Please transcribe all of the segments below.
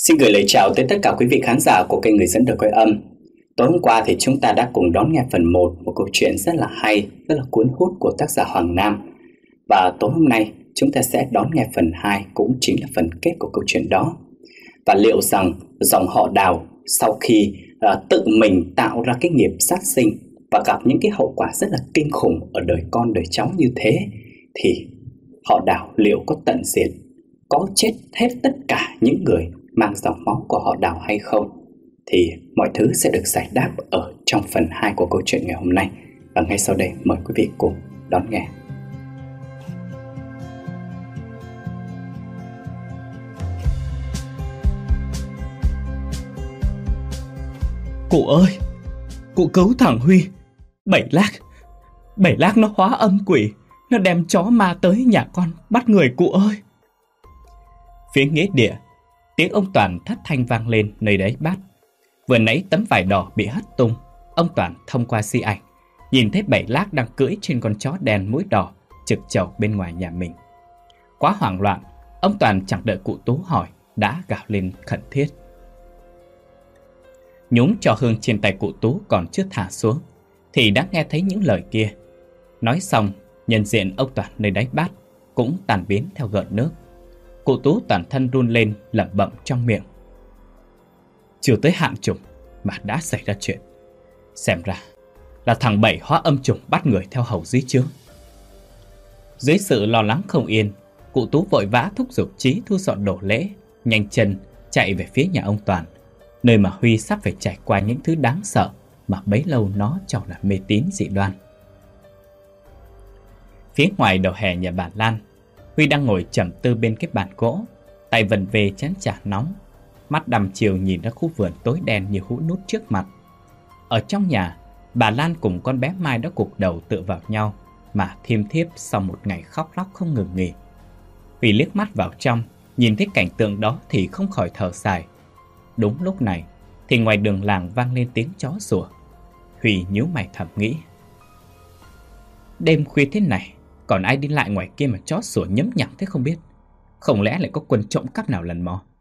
Xin gửi lời chào tới tất cả quý vị khán giả của kênh Người Dẫn Đời Quay Âm. Tối hôm qua thì chúng ta đã cùng đón nghe phần 1 một câu chuyện rất là hay, rất là cuốn hút của tác giả Hoàng Nam. Và tối hôm nay chúng ta sẽ đón nghe phần 2, cũng chính là phần kết của câu chuyện đó. Và liệu rằng dòng họ Đào sau khi tự mình tạo ra cái nghiệp sát sinh và gặp những cái hậu quả rất là kinh khủng ở đời con đời cháu như thế, thì họ Đào liệu có tận diệt, có chết hết tất cả những người mang dòng máu của họ Đào hay không? Thì mọi thứ sẽ được giải đáp ở trong phần 2 của câu chuyện ngày hôm nay. Và ngay sau đây mời quý vị cùng đón nghe. Cụ ơi, cụ cứu thằng Huy. Bảy lác nó hóa âm quỷ, nó đem chó ma tới nhà con bắt người cụ ơi. Phía nghĩa địa, tiếng ông Toàn thất thanh vang lên nơi đấy bát. Vừa nãy tấm vải đỏ bị hất tung, ông Toàn thông qua di ảnh nhìn thấy Bảy Lác đang cưỡi trên con chó đen mũi đỏ trực chầu bên ngoài nhà mình. Quá hoảng loạn, ông Toàn chẳng đợi cụ Tú hỏi đã gào lên khẩn thiết. Nhúng trò hương trên tay cụ Tú còn chưa thả xuống thì đã nghe thấy những lời kia. Nói xong, nhân diện ông Toàn nơi đáy bát cũng tan biến theo gợn nước. Cụ Tú toàn thân run lên lẩm bẩm trong miệng. Chưa tới hạn trùng mà đã xảy ra chuyện. Xem ra là thằng Bảy hóa âm trùng bắt người theo hầu dưới trướng. Dưới sự lo lắng không yên, cụ Tú vội vã thúc giục Chí thu dọn đồ lễ, nhanh chân chạy về phía nhà ông Toàn, nơi mà Huy sắp phải trải qua những thứ đáng sợ mà bấy lâu nó cho là mê tín dị đoan. Phía ngoài đầu hè nhà bà Lan, Huy đang ngồi trầm tư bên cái bàn gỗ, tay vần về chén trà nóng, mắt đăm chiều nhìn ra khu vườn tối đen như hũ nút trước mặt. Ở trong nhà, bà Lan cùng con bé Mai đã gục đầu tựa vào nhau mà thiêm thiếp sau một ngày khóc lóc không ngừng nghỉ. Huy liếc mắt vào trong, nhìn thấy cảnh tượng đó thì không khỏi thở dài. Đúng lúc này thì ngoài đường làng vang lên tiếng chó sủa. Huy nhíu mày thầm nghĩ, đêm khuya thế này còn ai đi lại ngoài kia mà chó sủa nhấm nhặng thế không biết. Không lẽ lại có quân trộm cắp nào lần mò?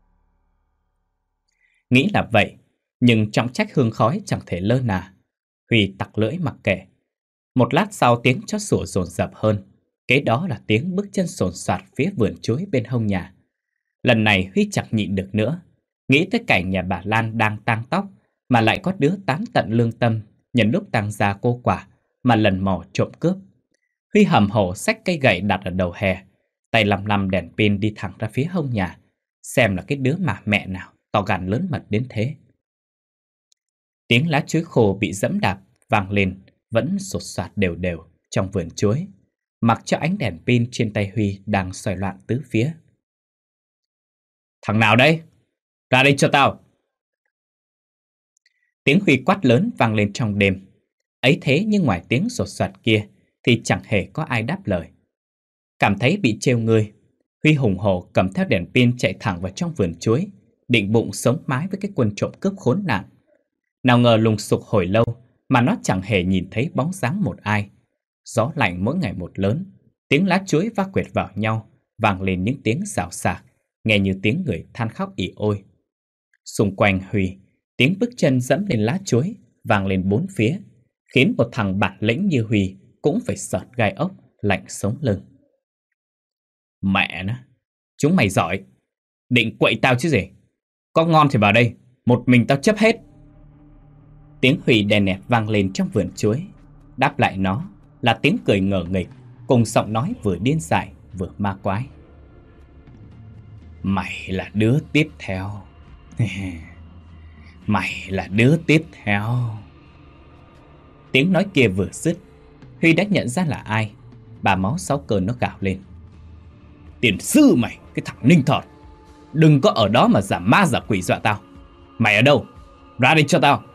Nghĩ là vậy, nhưng trọng trách hương khói chẳng thể lơ là. Huy tặc lưỡi mặc kệ. Một lát sau tiếng chó sủa dồn dập hơn. Kế đó là tiếng bước chân sồn soạt phía vườn chuối bên hông nhà. Lần này Huy chẳng nhịn được nữa. Nghĩ tới cảnh nhà bà Lan đang tang tóc mà lại có đứa tán tận lương tâm nhân lúc tang gia cô quả mà lần mò trộm cướp. Huy hầm hổ xách cây gậy đặt ở đầu hè, tay lăm lăm đèn pin đi thẳng ra phía hông nhà, xem là cái đứa mà mẹ nào to gan lớn mật đến thế. Tiếng lá chuối khô bị dẫm đạp vang lên vẫn sột soạt đều đều trong vườn chuối, mặc cho ánh đèn pin trên tay Huy đang xoay loạn tứ phía. Thằng nào đây? Ra đây cho tao! Tiếng Huy quát lớn vang lên trong đêm. Ấy thế nhưng ngoài tiếng sột soạt kia thì chẳng hề có ai đáp lời. Cảm thấy bị trêu ngươi, Huy hùng hổ cầm theo đèn pin chạy thẳng vào trong vườn chuối, định bụng sống mái với cái quân trộm cướp khốn nạn. Nào ngờ lùng sục hồi lâu mà nó chẳng hề nhìn thấy bóng dáng một ai. Gió lạnh mỗi ngày một lớn, tiếng lá chuối va quệt vào nhau, vang lên những tiếng xào xạc, nghe như tiếng người than khóc ỉ ôi. Xung quanh Huy, tiếng bước chân dẫm lên lá chuối vang lên bốn phía, khiến một thằng bản lĩnh như Huy cũng phải sợt gai ốc, lạnh sống lưng. Mẹ nó, chúng mày giỏi, định quậy tao chứ gì? Có ngon thì vào đây, một mình tao chấp hết. Tiếng Huy đè nẹt vang lên trong vườn chuối. Đáp lại nó là tiếng cười ngờ nghịch, cùng giọng nói vừa điên dại vừa ma quái. Mày là đứa tiếp theo. Mày là đứa tiếp theo. Tiếng nói kia vừa dứt, Huy đã nhận ra là ai. Bà máu sáu cơn nó gào lên. Tiền sư mày, cái thằng ninh thọt, đừng có ở đó mà giả ma giả quỷ dọa tao. Mày ở đâu? Ra đây cho tao.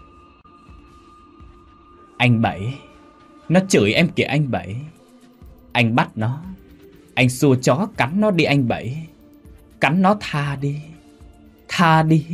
Anh Bảy, nó chửi em kìa anh Bảy. Anh bắt nó, anh xua chó cắn nó đi anh Bảy. Cắn nó tha đi, tha đi.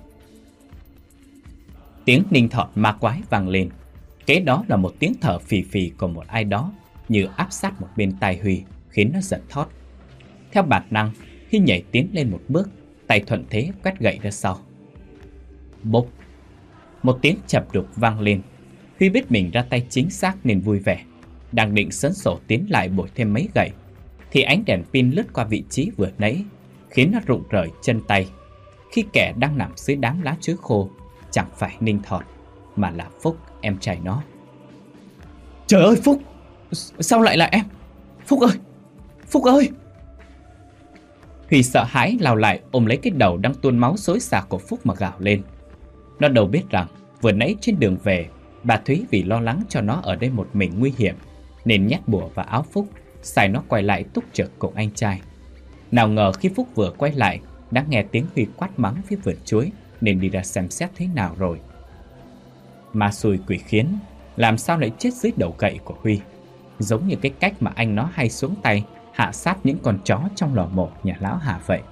Tiếng ninh thọt ma quái vang lên. Kế đó là một tiếng thở phì phì của một ai đó như áp sát một bên tai Huy, khiến nó giật thót. Theo bản năng, Huy nhảy tiến lên một bước, tay thuận thế quét gậy ra sau. Bốp! Một tiếng chập đục vang lên. Huy biết mình ra tay chính xác nên vui vẻ. Đang định sấn sổ tiến lại bổ thêm mấy gậy thì ánh đèn pin lướt qua vị trí vừa nãy, khiến nó rụng rời chân tay. Khi kẻ đang nằm dưới đám lá chuối khô chẳng phải Ninh Thọt mà là Phúc, em trai nó. Trời ơi Phúc! Sao lại là em? Phúc ơi! Phúc ơi! Huy sợ hãi lao lại ôm lấy cái đầu đang tuôn máu xối xả của Phúc mà gào lên. Nó đâu biết rằng vừa nãy trên đường về, bà Thúy vì lo lắng cho nó ở đây một mình nguy hiểm nên nhét bùa vào áo Phúc, sai nó quay lại túc trực cùng anh trai. Nào ngờ khi Phúc vừa quay lại đã nghe tiếng Huy quát mắng phía vườn chuối nên đi ra xem xét thế nào rồi. Ma xui quỷ khiến, làm sao lại chết dưới đầu gậy của Huy, giống như cái cách mà anh nó hay xuống tay hạ sát những con chó trong lò mổ nhà lão Hà vậy.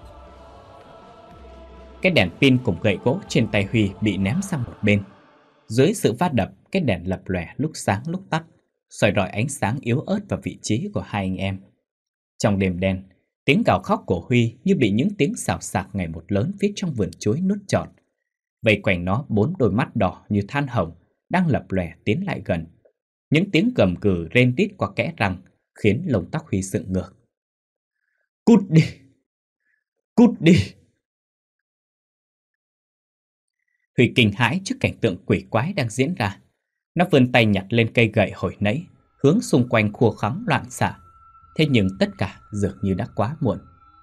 Cái đèn pin cùng gậy gỗ trên tay Huy bị ném sang một bên. Dưới sự va đập, cái đèn lập lòe lúc sáng lúc tắt, soi rọi ánh sáng yếu ớt vào vị trí của hai anh em. Trong đêm đen, tiếng gào khóc của Huy như bị những tiếng xào xạc ngày một lớn phía trong vườn chuối nuốt trọn. Vây quanh nó 4 đôi mắt đỏ như than hồng đang lập lòe tiến lại gần. Những tiếng gầm gừ rên rít qua kẽ răng khiến lông tóc Huy dựng ngược. Cút đi! Cút đi! Huy kinh hãi trước cảnh tượng quỷ quái đang diễn ra. Nó vươn tay nhặt lên cây gậy hồi nãy, hướng xung quanh khua khoắng loạn xạ. Thế nhưng tất cả dường như đã quá muộn.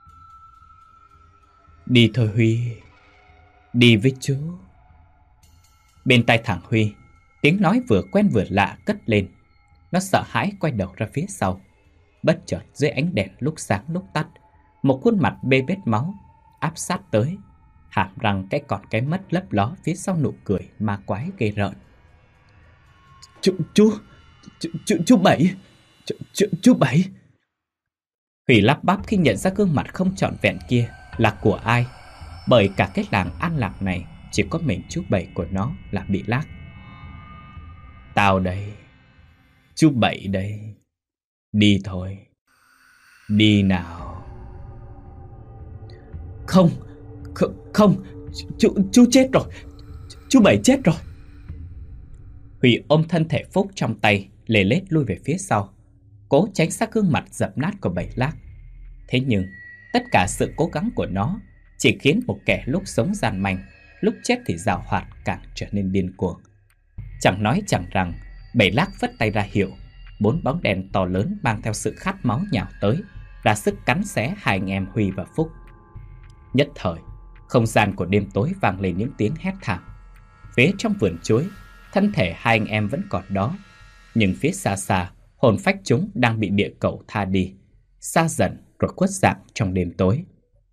Đi thôi Huy, đi với chú. Bên tai thằng Huy, tiếng nói vừa quen vừa lạ cất lên. Nó sợ hãi quay đầu ra phía sau. Bất chợt dưới ánh đèn lúc sáng lúc tắt, một khuôn mặt bê bết máu áp sát tới, hàm răng cái còn cái mất lấp ló phía sau nụ cười ma quái ghê rợn. Chú Bảy, chú Bảy. Huy lắp bắp khi nhận ra gương mặt không trọn vẹn kia là của ai, bởi cả cái làng An Lạc này chỉ có mình chú Bảy của nó là bị lác. Tao đây, chú Bảy đây, đi thôi, đi nào. Không, chú chết rồi, chú Bảy chết rồi. Huy ôm thân thể Phúc trong tay, lê lết lui về phía sau, cố tránh xa gương mặt dập nát của Bảy Lác. Thế nhưng tất cả sự cố gắng của nó chỉ khiến một kẻ lúc sống gian manh, lúc chết thì giàu hoạt càng trở nên điên cuồng. Chẳng nói chẳng rằng, Bảy Lác phất tay ra hiệu, 4 bóng đèn to lớn mang theo sự khát máu nhào tới, ra sức cắn xé hai anh em Huy và Phúc. Nhất thời, không gian của đêm tối vang lên những tiếng hét thảm. Phía trong vườn chuối, thân thể hai anh em vẫn còn đó, nhưng phía xa xa, hồn phách chúng đang bị địa cẩu tha đi, xa dần rồi khuất dạng trong đêm tối.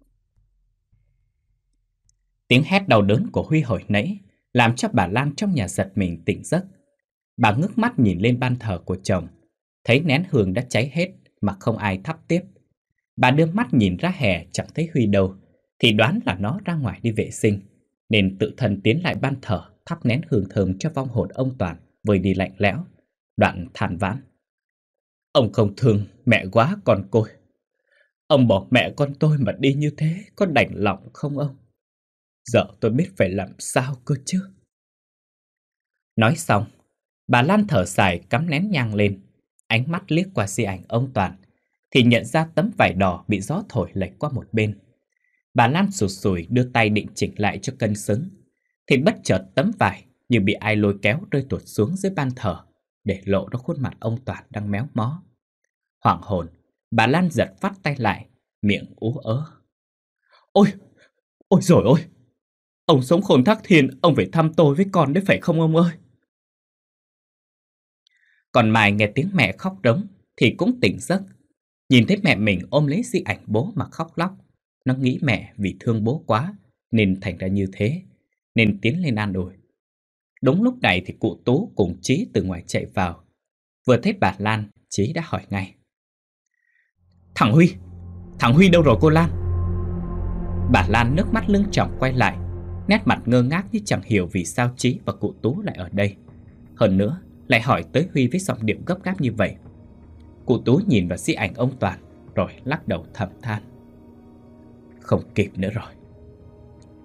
Tiếng hét đau đớn của Huy hồi nãy làm cho bà Lan trong nhà giật mình tỉnh giấc. Bà ngước mắt nhìn lên ban thờ của chồng, thấy nén hương đã cháy hết mà không ai thắp tiếp. Bà đưa mắt nhìn ra hè chẳng thấy Huy đâu, thì đoán là nó ra ngoài đi vệ sinh, nên tự thân tiến lại ban thờ thắp nén hương thơm cho vong hồn ông Toàn vơi đi lạnh lẽo. Đoạn than vãn: Ông không thương mẹ quá con côi. Ông bỏ mẹ con tôi mà đi như thế, có đành lòng không ông? Giờ tôi biết phải làm sao cơ chứ. Nói xong, bà Lan thở dài cắm nén nhang lên, ánh mắt liếc qua di ảnh ông Toàn thì nhận ra tấm vải đỏ bị gió thổi lệch qua một bên. Bà Lan sụt sùi đưa tay định chỉnh lại cho cân xứng, thì bất chợt tấm vải như bị ai lôi kéo rơi tuột xuống dưới ban thờ, để lộ ra khuôn mặt ông Toàn đang méo mó. Hoảng hồn, bà Lan giật phát tay lại, miệng ú ớ: Ôi, ôi rồi ôi! Ông sống khôn thác thiên, ông phải thăm tôi với con đấy phải không ông ơi? Còn Mai nghe tiếng mẹ khóc rống thì cũng tỉnh giấc. Nhìn thấy mẹ mình ôm lấy di ảnh bố mà khóc lóc, nó nghĩ mẹ vì thương bố quá nên thành ra như thế, nên tiến lên an ủi. Đúng lúc này thì cụ Tú cùng Chí từ ngoài chạy vào. Vừa thấy bà Lan, Chí đã hỏi ngay: Thằng Huy đâu rồi cô Lan? Bà Lan nước mắt lưng tròng quay lại, nét mặt ngơ ngác như chẳng hiểu vì sao Chí và cụ Tú lại ở đây. Hơn nữa, lại hỏi tới Huy với giọng điệu gấp gáp như vậy. Cụ Tú nhìn vào di ảnh ông Toàn rồi lắc đầu thầm than: Không kịp nữa rồi,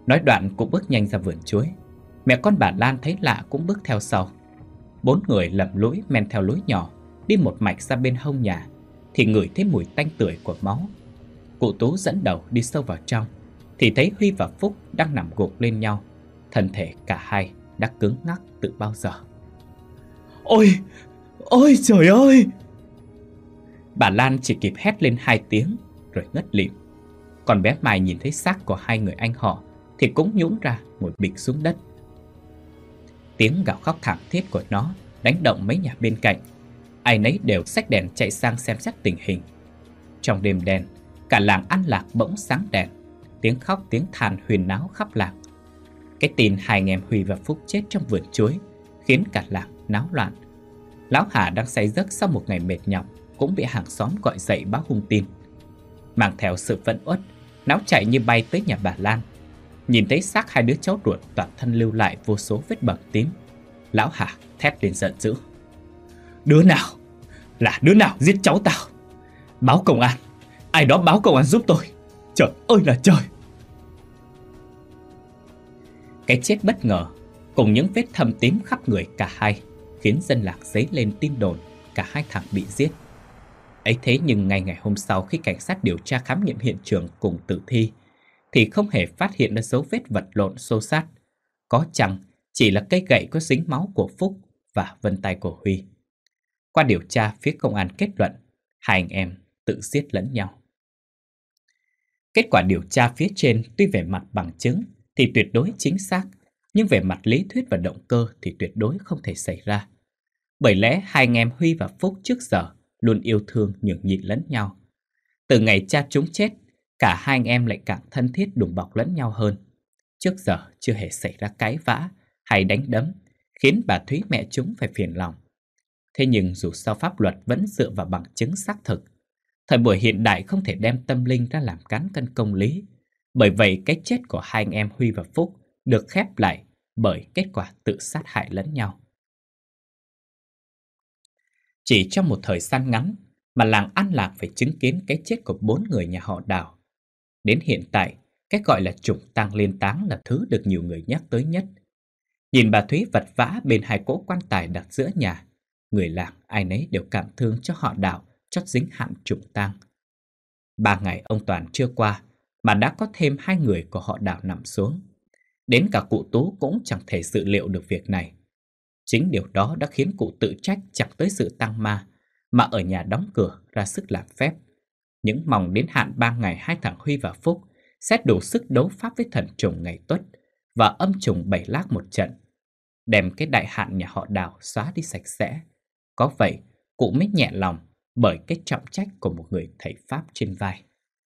Nói đoạn cũng bước nhanh ra vườn chuối. Mẹ con bà Lan thấy lạ cũng bước theo sau. 4 người lầm lũi men theo lối nhỏ, đi một mạch ra bên hông nhà, thì ngửi thấy mùi tanh tưởi của máu. Cụ Tú dẫn đầu đi sâu vào trong, thì thấy Huy và Phúc đang nằm gục lên nhau. Thân thể cả hai đã cứng ngắc từ bao giờ. Ôi, ôi trời ơi! Bà Lan chỉ kịp hét lên 2 tiếng rồi ngất lịm. Còn bé Mai nhìn thấy xác của 2 người anh họ thì cũng nhũn ra ngồi bịch xuống đất. Tiếng gào khóc thảm thiết của nó đánh động mấy nhà bên cạnh. Ai nấy đều xách đèn chạy sang xem xét tình hình. Trong đêm đen, cả làng An Lạc bỗng sáng đèn. Tiếng khóc tiếng than huyên náo khắp làng. Cái tin 2 anh em Huy và Phúc chết trong vườn chuối khiến cả làng náo loạn. Lão Hà đang say giấc sau một ngày mệt nhọc cũng bị hàng xóm gọi dậy báo hung tin. Mang theo sự phẫn uất, Náo chạy như bay tới nhà bà Lan. Nhìn thấy xác 2 đứa cháu ruột toàn thân lưu lại vô số vết bầm tím, lão Hà thét lên giận dữ. Đứa nào giết cháu tao? Báo công an, ai đó báo công an giúp tôi. Trời ơi là trời! Cái chết bất ngờ cùng những vết thâm tím khắp người cả hai khiến dân làng dấy lên tin đồn cả 2 thằng bị giết. Ấy thế nhưng ngay ngày hôm sau, khi cảnh sát điều tra khám nghiệm hiện trường cùng tử thi thì không hề phát hiện ra dấu vết vật lộn xô xát. Có chăng chỉ là cây gậy có dính máu của Phúc và vân tay của Huy. Qua điều tra, phía công an kết luận 2 anh em tự giết lẫn nhau. Kết quả điều tra phía trên tuy về mặt bằng chứng thì tuyệt đối chính xác, nhưng về mặt lý thuyết và động cơ thì tuyệt đối không thể xảy ra. Bởi lẽ 2 anh em Huy và Phúc trước giờ luôn yêu thương nhường nhịn lẫn nhau. Từ ngày cha chúng chết, cả 2 anh em lại càng thân thiết đùm bọc lẫn nhau hơn. Trước giờ chưa hề xảy ra cãi vã hay đánh đấm, khiến bà Thúy mẹ chúng phải phiền lòng. Thế nhưng dù sao pháp luật vẫn dựa vào bằng chứng xác thực. Thời buổi hiện đại không thể đem tâm linh ra làm cán cân công lý. Bởi vậy cái chết của 2 anh em Huy và Phúc được khép lại bởi kết quả tự sát hại lẫn nhau. Chỉ trong một thời gian ngắn mà làng An Lạc phải chứng kiến cái chết của 4 người nhà họ Đào. Đến hiện tại, cái gọi là trùng tang liên táng là thứ được nhiều người nhắc tới nhất. Nhìn bà Thúy vật vã bên 2 cỗ quan tài đặt giữa nhà, người làng ai nấy đều cảm thương cho họ Đào chót dính hạn trùng tang. 3 ngày ông Toàn chưa qua mà đã có thêm 2 người của họ Đào nằm xuống. Đến cả cụ Tú cũng chẳng thể dự liệu được việc này. Chính điều đó đã khiến cụ tự trách chẳng tới sự tang ma, mà ở nhà đóng cửa ra sức làm phép. Những mong đến hạn 3 ngày 2 thằng Huy và Phúc sẽ đủ sức đấu pháp với thần trùng ngày Tuất và âm trùng 7 lác một trận, đem cái đại hạn nhà họ Đào xóa đi sạch sẽ. Có vậy, cụ mới nhẹ lòng bởi cái trọng trách của một người thầy pháp trên vai.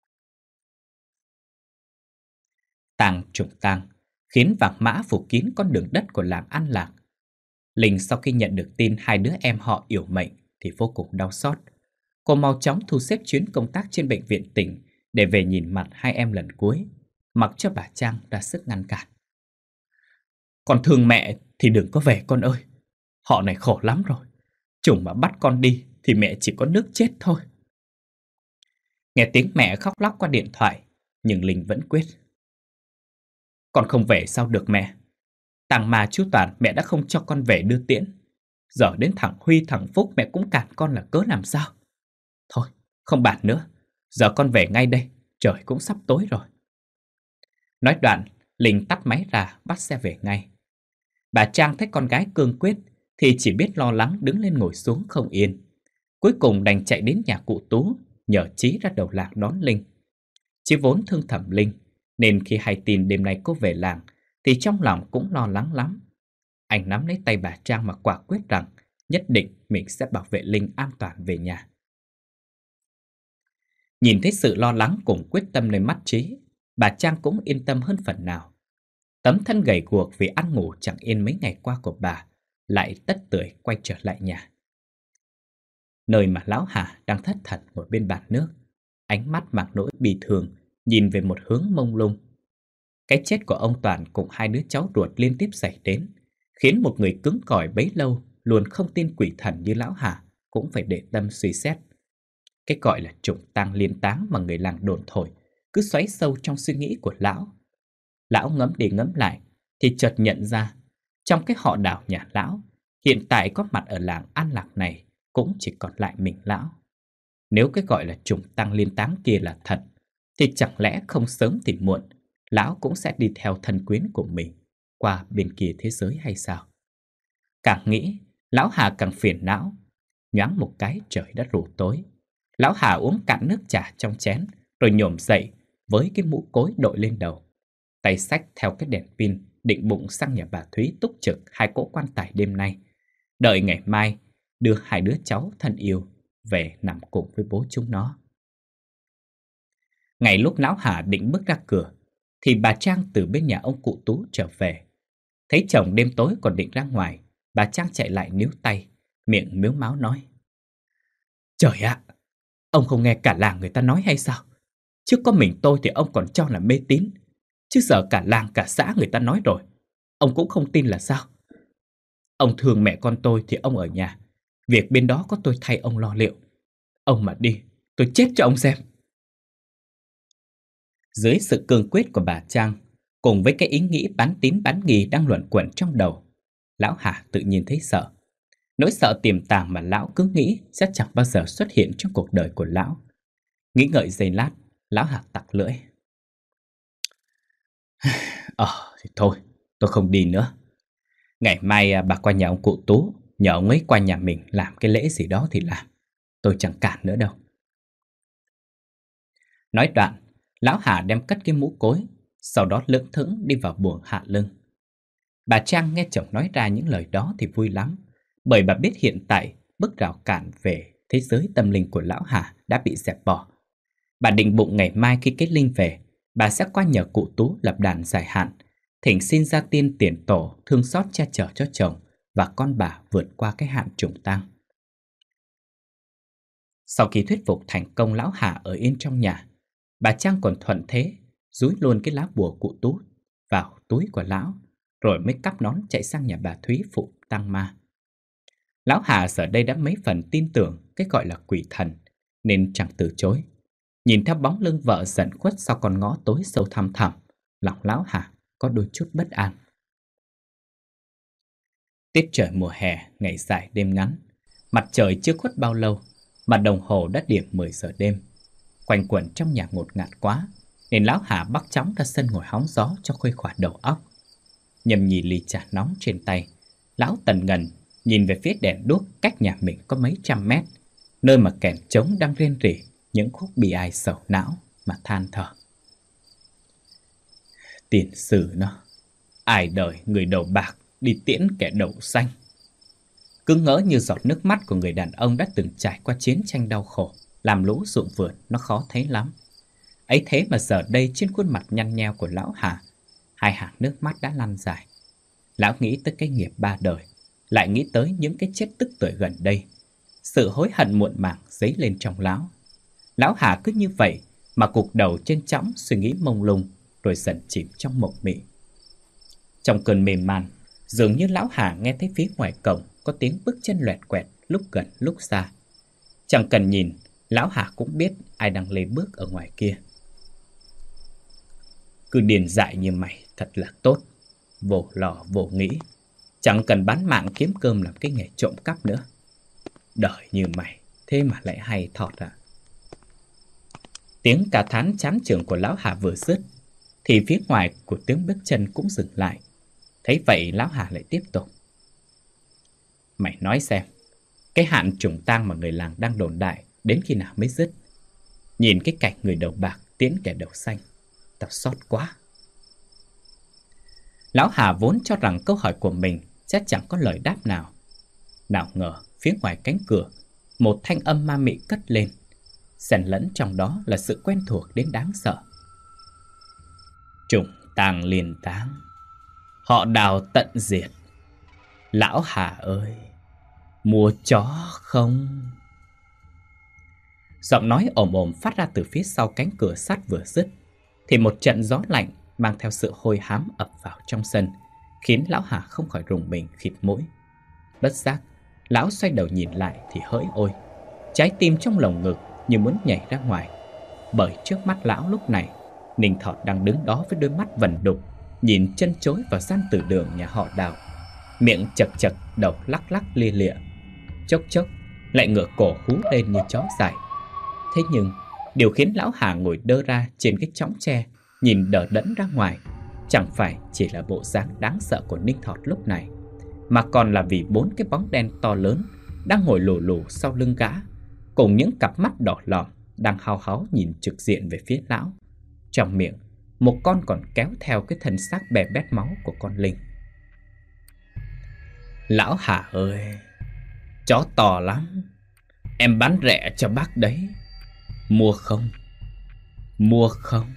Tang trùng tang khiến vàng mã phủ kín con đường đất của làng An Lạc. Linh sau khi nhận được tin 2 đứa em họ yểu mệnh thì vô cùng đau xót. Cô mau chóng thu xếp chuyến công tác trên bệnh viện tỉnh để về nhìn mặt 2 em lần cuối, mặc cho bà Trang ra sức ngăn cản. Con thương mẹ thì đừng có về con ơi. Họ này khổ lắm rồi. Chủng mà bắt con đi thì mẹ chỉ có nước chết thôi. Nghe tiếng mẹ khóc lóc qua điện thoại, nhưng Linh vẫn quyết. Con không về sao được mẹ. Tang ma chú Toàn mẹ đã không cho con về đưa tiễn. Giờ đến thằng Huy thằng Phúc mẹ cũng cản con là cớ làm sao. Thôi không bàn nữa, giờ con về ngay đây, trời cũng sắp tối rồi. Nói đoạn, Linh tắt máy ra bắt xe về ngay. Bà Trang thấy con gái cương quyết thì chỉ biết lo lắng đứng lên ngồi xuống không yên. Cuối cùng đành chạy đến nhà cụ Tú nhờ Chí ra đầu làng đón Linh. Chí vốn thương thầm Linh nên khi hay tin đêm nay cô về làng thì trong lòng cũng lo lắng lắm. Anh nắm lấy tay bà Trang mà quả quyết rằng nhất định mình sẽ bảo vệ Linh an toàn về nhà. Nhìn thấy sự lo lắng cùng quyết tâm nơi mắt Chí, bà Trang cũng yên tâm hơn phần nào. Tấm thân gầy guộc vì ăn ngủ chẳng yên mấy ngày qua của bà lại tất tưởi quay trở lại nhà. Nơi mà lão Hà đang thất thần ngồi bên bàn nước, ánh mắt mang nỗi bi thường nhìn về một hướng mông lung. Cái chết của ông Toàn cùng 2 đứa cháu ruột liên tiếp xảy đến khiến một người cứng cỏi bấy lâu luôn không tin quỷ thần như lão Hà cũng phải để tâm suy xét. Cái gọi là trùng tang liên táng mà người làng đồn thổi cứ xoáy sâu trong suy nghĩ của lão. Lão ngẫm đi ngẫm lại thì chợt nhận ra trong cái họ Đào nhà lão hiện tại có mặt ở làng An Lạc này cũng chỉ còn lại mình lão. Nếu cái gọi là trùng tăng liên táng kia là thật thì chẳng lẽ không sớm thì muộn lão cũng sẽ đi theo thân quyến của mình qua bên kia thế giới hay sao? Càng nghĩ, lão Hà càng phiền não. Nhoáng một cái trời đã rủ tối. Lão Hà uống cạn nước trà trong chén rồi nhổm dậy với cái mũ cối đội lên đầu. Tay xách theo cái đèn pin định bụng sang nhà bà Thúy túc trực 2 cỗ quan tài đêm nay. Đợi ngày mai đưa 2 đứa cháu thân yêu về nằm cùng với bố chúng nó. Ngày lúc lão Hà định bước ra cửa thì bà Trang từ bên nhà ông cụ Tú trở về. Thấy chồng đêm tối còn định ra ngoài, bà Trang chạy lại níu tay, miệng mếu máo nói: Trời ạ, ông không nghe cả làng người ta nói hay sao? Chứ có mình tôi thì ông còn cho là mê tín, chứ giờ cả làng cả xã người ta nói rồi, ông cũng không tin là sao? Ông thương mẹ con tôi thì ông ở nhà, việc bên đó có tôi thay ông lo liệu. Ông mà đi, tôi chết cho ông xem. Dưới sự cương quyết của bà Trang, cùng với cái ý nghĩ bán tín bán nghi đang luẩn quẩn trong đầu, lão Hà tự nhiên thấy sợ. Nỗi sợ tiềm tàng mà lão cứ nghĩ sẽ chẳng bao giờ xuất hiện trong cuộc đời của lão. Nghĩ ngợi giây lát, lão Hà tặc lưỡi: Thì thôi, tôi không đi nữa. Ngày mai bà qua nhà ông cụ Tú, nhờ ông ấy qua nhà mình làm cái lễ gì đó thì làm. Tôi chẳng cản nữa đâu. Nói đoạn, lão Hà đem cất cái mũ cối, sau đó lững thững đi vào buồng hạ lưng. Bà Trang nghe chồng nói ra những lời đó thì vui lắm, bởi bà biết hiện tại bức rào cản về thế giới tâm linh của lão Hà đã bị dẹp bỏ. Bà định bụng ngày mai khi kết linh về, bà sẽ qua nhờ cụ Tú lập đàn giải hạn, thỉnh xin gia tiên tiền tổ thương xót che chở cho chồng và con bà vượt qua cái hạn trùng tang. Sau khi thuyết phục thành công lão Hà ở yên trong nhà, bà Trang còn thuận thế dúi luôn cái lá bùa cụ Tú vào túi của lão, rồi mới cắp nón chạy sang nhà bà Thúy phụ tang ma. Lão Hà giờ đây đã mấy phần tin tưởng cái gọi là quỷ thần, nên chẳng từ chối. Nhìn theo bóng lưng vợ dần khuất sau con ngõ tối sâu thăm thẳm, lòng lão Hà có đôi chút bất an. Tiết trời mùa hè, ngày dài đêm ngắn. Mặt trời chưa khuất bao lâu mà đồng hồ đã điểm 10 giờ đêm. Quanh quẩn trong nhà ngột ngạt quá, nên lão Hà bắt chóng ra sân ngồi hóng gió cho khuây khỏa đầu óc. Nhâm nhi ly trà nóng trên tay, lão tần ngần nhìn về phía đèn đuốc cách nhà mình có mấy trăm mét, nơi mà kèn trống đang rên rỉ những khúc bi ai sầu não mà than thở. Tiền sử nó, ai đời người đầu bạc đi tiễn kẻ đầu xanh. Cứ ngỡ như giọt nước mắt của người đàn ông đã từng trải qua chiến tranh đau khổ, làm lũ ruộng vườn nó khó thấy lắm. Ấy thế mà giờ đây trên khuôn mặt nhăn nheo của lão Hà, 2 hàng nước mắt đã lăn dài. Lão nghĩ tới cái nghiệp 3 đời, lại nghĩ tới những cái chết tức tuổi gần đây. Sự hối hận muộn màng dấy lên trong lão. Lão Hà cứ như vậy mà cục đầu trên chõng suy nghĩ mông lung, rồi dần chìm trong mộng mị. Trong cơn mê man, dường như lão Hà nghe thấy phía ngoài cổng có tiếng bước chân loẹt quẹt lúc gần lúc xa. Chẳng cần nhìn, lão Hà cũng biết ai đang lê bước ở ngoài kia. Cứ điên dại như mày thật là tốt, vô lo vô nghĩ, chẳng cần bán mạng kiếm cơm làm cái nghề trộm cắp nữa. Đời như mày, thế mà lại hay thọt à. Tiếng cà thán chán chường của lão Hà vừa dứt thì phía ngoài của tiếng bước chân cũng dừng lại. Thấy vậy lão Hà lại tiếp tục: Mày nói xem, cái hạn trùng tang mà người làng đang đồn đại đến khi nào mới dứt? Nhìn cái cảnh người đầu bạc tiễn kẻ đầu xanh, tao xót quá. Lão Hà vốn cho rằng câu hỏi của mình sẽ chẳng có lời đáp nào. Nào ngờ phía ngoài cánh cửa, một thanh âm ma mị cất lên, xen lẫn trong đó là sự quen thuộc đến đáng sợ. Trùng tang liền táng, họ Đào tận diệt. Lão Hà ơi, mua chó không? Giọng nói ồm ồm phát ra từ phía sau cánh cửa sắt vừa dứt thì một trận gió lạnh mang theo sự hôi hám ập vào trong sân, khiến lão Hà không khỏi rùng mình khịt mũi. Bất giác, lão xoay đầu nhìn lại thì hỡi ôi, trái tim trong lồng ngực như muốn nhảy ra ngoài. Bởi trước mắt lão lúc này, Ninh Thọt đang đứng đó với đôi mắt vẩn đục, nhìn chân chối vào gian tử đường nhà họ Đào, miệng chật chật, đầu lắc lắc lia lịa, chốc chốc lại ngửa cổ hú lên như chó dại. Thế nhưng điều khiến lão Hà ngồi đơ ra trên cái chõng tre, nhìn đờ đẫn ra ngoài, chẳng phải chỉ là bộ dáng đáng sợ của Ninh Thọt lúc này, mà còn là vì 4 cái bóng đen to lớn đang ngồi lù lù sau lưng gã, cùng những cặp mắt đỏ lòm đang hao háo nhìn trực diện về phía lão. Trong miệng, một con còn kéo theo cái thân xác bè bét máu của con Linh. Lão Hà ơi, chó to lắm, em bán rẻ cho bác đấy, mua không? Mua không?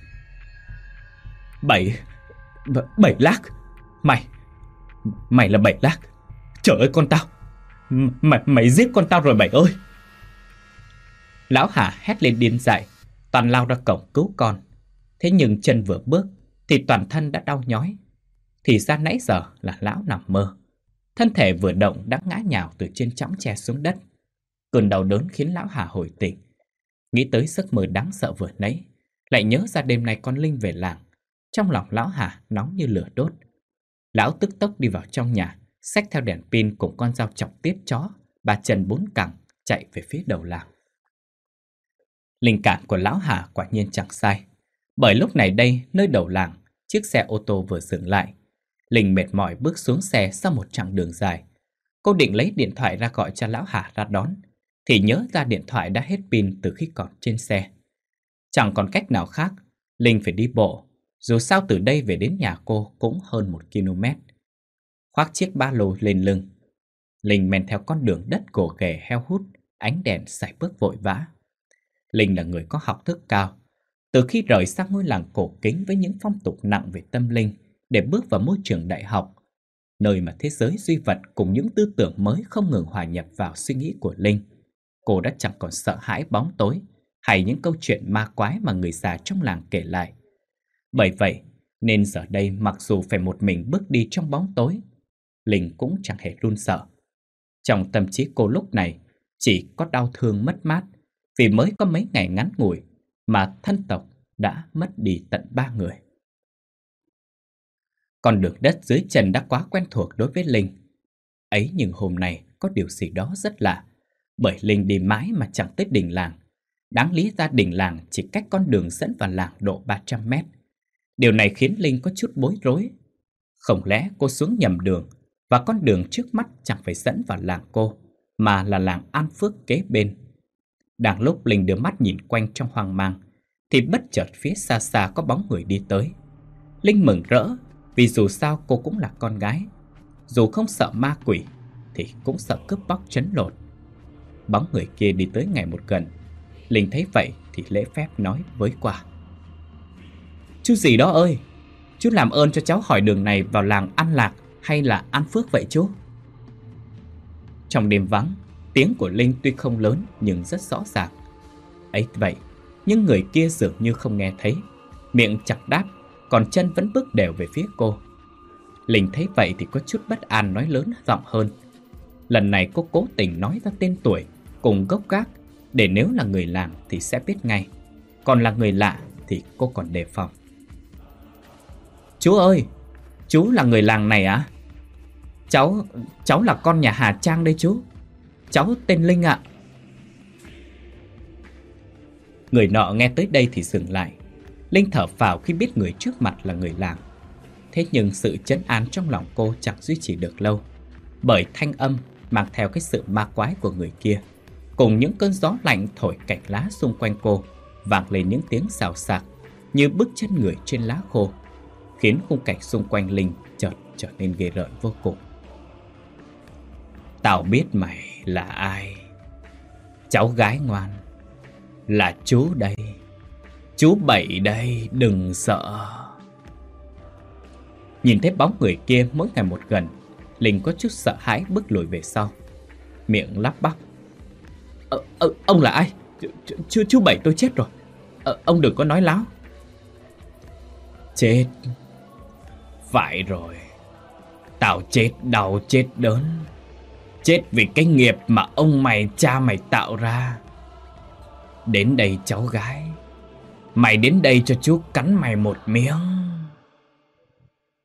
7 lác. Mày là 7 lác. Trời ơi con tao, mày giết con tao rồi 7 ơi. Lão Hà hét lên điên dại, toàn lao ra cổng cứu con. Thế nhưng chân vừa bước thì toàn thân đã đau nhói. Thì ra nãy giờ là lão nằm mơ. Thân thể vừa động đã ngã nhào từ trên chõng tre xuống đất. Cơn đau đớn khiến lão Hà hồi tỉnh. Nghĩ tới giấc mơ đáng sợ vừa nãy, lại nhớ ra đêm nay con Linh về làng. Trong lòng lão Hà nóng như lửa đốt. Lão tức tốc đi vào trong nhà, xách theo đèn pin cùng con dao chọc tiết chó, 3 chân 4 cẳng chạy về phía đầu làng. Linh cảm của lão Hà quả nhiên chẳng sai. Bởi lúc này đây, nơi đầu làng, chiếc xe ô tô vừa dừng lại. Linh mệt mỏi bước xuống xe sau một chặng đường dài. Cô định lấy điện thoại ra gọi cho lão Hà ra đón, thì nhớ ra điện thoại đã hết pin từ khi còn trên xe. Chẳng còn cách nào khác, Linh phải đi bộ. Dù sao từ đây về đến nhà cô cũng hơn 1 km. Khoác chiếc ba lô lên lưng, Linh men theo con đường đất gồ ghề heo hút, ánh đèn sải bước vội vã. Linh là người có học thức cao. Từ khi rời sang ngôi làng cổ kính với những phong tục nặng về tâm linh để bước vào môi trường đại học, nơi mà thế giới duy vật cùng những tư tưởng mới không ngừng hòa nhập vào suy nghĩ của Linh, cô đã chẳng còn sợ hãi bóng tối hay những câu chuyện ma quái mà người già trong làng kể lại. Bởi vậy nên giờ đây mặc dù phải một mình bước đi trong bóng tối, Linh cũng chẳng hề run sợ. Trong tâm trí cô lúc này chỉ có đau thương mất mát, vì mới có mấy ngày ngắn ngủi mà thân tộc đã mất đi tận 3 người. Con đường đất dưới chân đã quá quen thuộc đối với Linh. Ấy nhưng hôm nay có điều gì đó rất lạ, bởi Linh đi mãi mà chẳng tới đỉnh làng. Đáng lý ra đỉnh làng chỉ cách con đường dẫn vào làng độ 300 mét. Điều này khiến Linh có chút bối rối. Không lẽ cô xuống nhầm đường, và con đường trước mắt chẳng phải dẫn vào làng cô, mà là làng An Phước kế bên. Đang lúc Linh đưa mắt nhìn quanh trong hoang mang, thì bất chợt phía xa xa có bóng người đi tới. Linh mừng rỡ, vì dù sao cô cũng là con gái. Dù không sợ ma quỷ, thì cũng sợ cướp bóc trấn lột. Bóng người kia đi tới ngày một gần. Linh thấy vậy thì lễ phép nói với qua: "Chú gì đó ơi, chú làm ơn cho cháu hỏi đường này vào làng An Lạc hay là An Phước vậy chú?" Trong đêm vắng, tiếng của Linh tuy không lớn nhưng rất rõ ràng. Ấy vậy, nhưng người kia dường như không nghe thấy, miệng chẳng đáp, còn chân vẫn bước đều về phía cô. Linh thấy vậy thì có chút bất an, nói lớn giọng hơn. Lần này cô cố tình nói ra tên tuổi cùng gốc gác, để nếu là người làng thì sẽ biết ngay, còn là người lạ thì cô còn đề phòng. "Chú ơi, chú là người làng này à? Cháu là con nhà Hà Trang đây chú. Cháu tên Linh ạ." Người nọ nghe tới đây thì dừng lại. Linh thở phào khi biết người trước mặt là người làng. Thế nhưng sự trấn an trong lòng cô chẳng duy trì được lâu, bởi thanh âm mang theo cái sự ma quái của người kia, cùng những cơn gió lạnh thổi cành lá xung quanh cô, vang lên những tiếng xào xạc như bước chân người trên lá khô, khiến khung cảnh xung quanh Linh chợt trở nên ghê rợn vô cùng. "Tao biết mày là ai. Cháu gái ngoan, là chú đây. Chú Bảy đây, đừng sợ." Nhìn thấy bóng người kia mỗi ngày một gần, Linh có chút sợ hãi bước lùi về sau, miệng lắp bắp: Ông là ai? Chú Bảy tôi chết rồi. Ông đừng có nói láo." "Chết? Phải rồi. Tao chết đau chết đớn. Chết vì cái nghiệp mà ông mày cha mày tạo ra. Đến đây cháu gái. Mày đến đây cho chú cắn mày một miếng."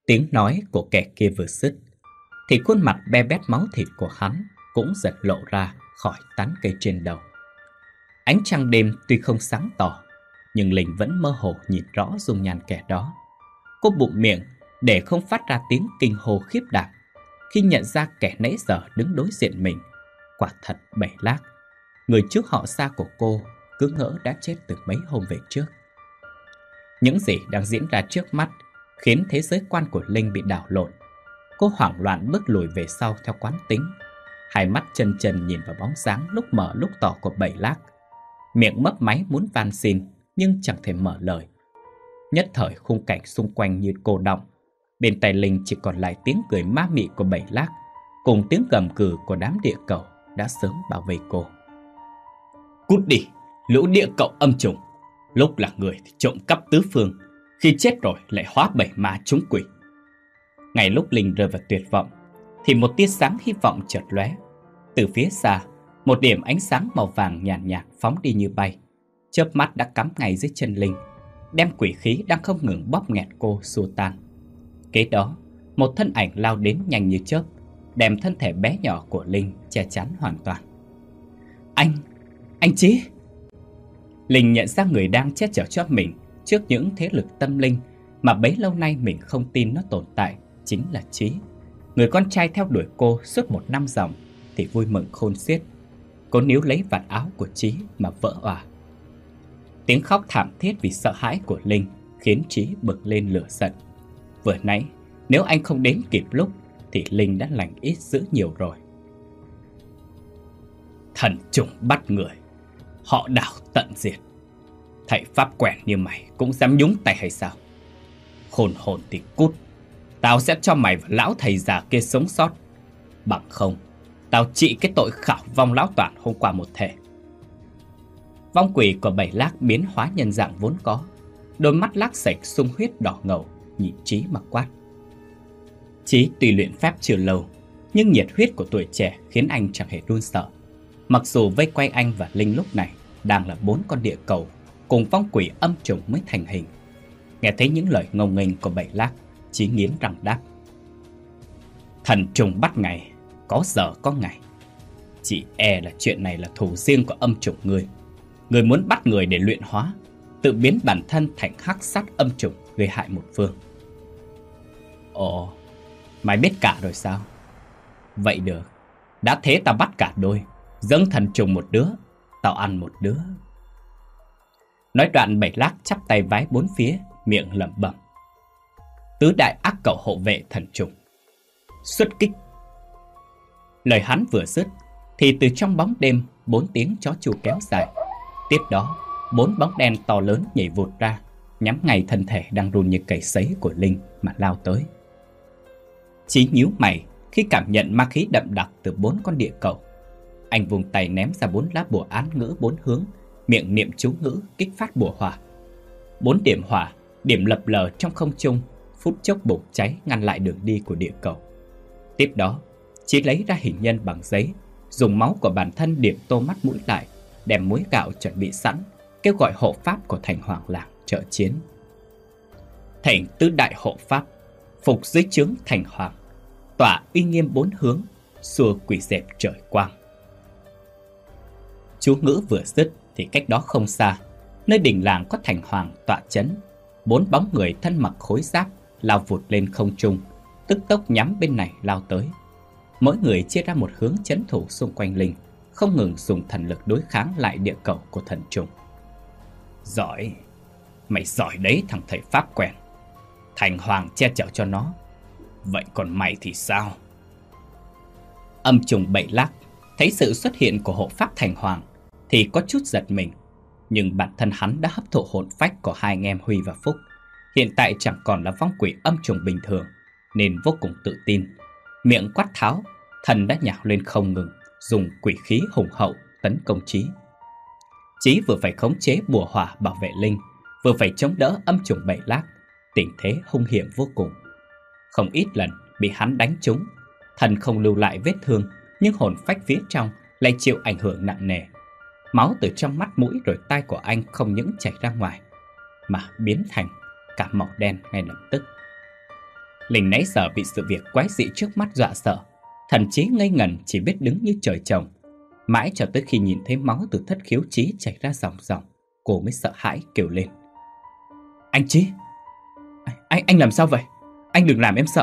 Tiếng nói của kẻ kia vừa dứt thì khuôn mặt be bét máu thịt của hắn cũng giật lộ ra khỏi tán cây trên đầu. Ánh trăng đêm tuy không sáng tỏ, nhưng Linh vẫn mơ hồ nhìn rõ dung nhan kẻ đó. Cô bụm miệng để không phát ra tiếng kinh hô khiếp đảm khi nhận ra kẻ nãy giờ đứng đối diện mình quả thật Bảy Lác, người trước họ xa của cô cứ ngỡ đã chết từ mấy hôm về trước. Những gì đang diễn ra trước mắt khiến thế giới quan của Linh bị đảo lộn. Cô hoảng loạn bước lùi về sau theo quán tính, hai mắt chân trần nhìn vào bóng dáng lúc mở lúc tỏ của Bảy Lác. Miệng mấp máy muốn van xin nhưng chẳng thể mở lời. Nhất thời khung cảnh xung quanh như cô đọng. Bên tai Linh chỉ còn lại tiếng cười ma mị của Bảy Lác cùng tiếng gầm cừ của đám địa cẩu đã sớm bao vây cô. Cút đi, lũ địa cẩu âm trùng! Lúc là người thì trộm cắp tứ phương, khi chết rồi lại hóa bảy ma trúng quỷ. Ngay lúc Linh rơi vào tuyệt vọng thì một tia sáng hy vọng chợt lóe. Từ phía xa, một điểm ánh sáng màu vàng nhàn nhạt phóng đi như bay, chớp mắt đã cắm ngay dưới chân Linh, đem quỷ khí đang không ngừng bóp nghẹt cô xua tan. Kế đó, một thân ảnh lao đến nhanh như chớp, đem thân thể bé nhỏ của Linh che chắn hoàn toàn. Anh Chí! Linh nhận ra người đang che chở cho mình trước những thế lực tâm linh mà bấy lâu nay mình không tin nó tồn tại chính là Chí. Người con trai theo đuổi cô suốt 1 năm ròng thì vui mừng khôn xiết. Cô níu lấy vạt áo của Chí mà vỡ òa. Tiếng khóc thảm thiết vì sợ hãi của Linh khiến Chí bực lên lửa giận. Vừa nãy nếu anh không đến kịp lúc thì Linh đã lành ít dữ nhiều rồi. Thần trùng bắt người, họ đảo tận diệt. Thầy pháp quèn như mày cũng dám nhúng tay hay sao? Khôn hồn thì cút. Tao sẽ cho mày và lão thầy già kia sống sót. Bằng không, tao trị cái tội khảo vong lão Toản hôm qua một thể. Vong quỷ của Bảy Lác biến hóa nhân dạng vốn có. Đôi mắt lác sạch sung huyết đỏ ngầu, nhìn Chí mà quát. Chí tuy luyện phép chưa lâu, nhưng nhiệt huyết của tuổi trẻ khiến anh chẳng hề run sợ. Mặc dù vây quay anh và Linh lúc này đang là 4 con địa cầu cùng vong quỷ âm trùng mới thành hình. Nghe thấy những lời ngông nghênh của Bảy Lác, Chí nghiến răng đáp. Thần trùng bắt ngày, có giờ có ngày. Chỉ e là chuyện này là thù riêng của âm trùng ngươi. Ngươi muốn bắt người để luyện hóa, tự biến bản thân thành hắc sát âm trùng gây hại một phương. Ồ, mày biết cả rồi sao? Vậy được, đã thế tao bắt cả đôi, dâng thần trùng một đứa, tao ăn một đứa. Nói đoạn Bảy Lác chắp tay vái 4 phía, miệng lẩm bẩm. Tứ đại ác cẩu hộ vệ thần trùng, xuất kích. Lời hắn vừa dứt thì từ trong bóng đêm 4 tiếng chó chu kéo dài. Tiếp đó 4 bóng đen to lớn nhảy vụt ra, nhắm ngay thân thể đang run như cầy sấy của Linh mà lao tới. Chí nhíu mày khi cảm nhận ma khí đậm đặc từ 4 con địa cầu. Anh vùng tay ném ra 4 lá bùa án ngữ 4 hướng, miệng niệm chú ngữ kích phát bùa hỏa. 4 điểm hỏa, điểm lập lờ trong không trung, phút chốc bùng cháy ngăn lại đường đi của địa cầu. Tiếp đó, Chí lấy ra hình nhân bằng giấy, dùng máu của bản thân điểm tô mắt mũi lại, đem muối gạo chuẩn bị sẵn, kêu gọi hộ pháp của thành hoàng làng trợ chiến. Thành tứ đại hộ pháp, phục dưới trướng thành hoàng, tỏa uy nghiêm 4 hướng, xua quỷ dẹp trời quang. Chú ngữ vừa dứt thì cách đó không xa, nơi đỉnh làng có thành hoàng tọa chấn, 4 bóng người thân mặc khối giáp lao vụt lên không trung, tức tốc nhắm bên này lao tới. Mỗi người chia ra một hướng trấn thủ xung quanh Linh, không ngừng dùng thần lực đối kháng lại địa cầu của thần trùng. Giỏi, mày giỏi đấy thằng thầy pháp quèn. Thành hoàng che chở cho nó, vậy còn mày thì sao? Âm trùng Bảy Lác thấy sự xuất hiện của hộ pháp thành hoàng thì có chút giật mình, nhưng bản thân hắn đã hấp thụ hồn phách của hai anh em Huy và Phúc, hiện tại chẳng còn là vong quỷ âm trùng bình thường, nên vô cùng tự tin. Miệng quát tháo, thần đã nhào lên không ngừng, dùng quỷ khí hùng hậu tấn công Chí. Chí vừa phải khống chế bùa hỏa bảo vệ Linh, vừa phải chống đỡ âm trùng Bảy Lác, tình thế hung hiểm vô cùng. Không ít lần bị hắn đánh trúng, thần không lưu lại vết thương, nhưng hồn phách phía trong lại chịu ảnh hưởng nặng nề. Máu từ trong mắt mũi rồi tai của anh không những chảy ra ngoài, mà biến thành cả màu đen ngay lập tức. Linh nãy giờ bị sự việc quái dị trước mắt dọa sợ, thần trí ngây ngẩn chỉ biết đứng như trời trồng. Mãi cho tới khi nhìn thấy máu từ thất khiếu Chí chảy ra ròng ròng, cô mới sợ hãi kêu lên: Anh Chí, anh làm sao vậy? Anh đừng làm em sợ.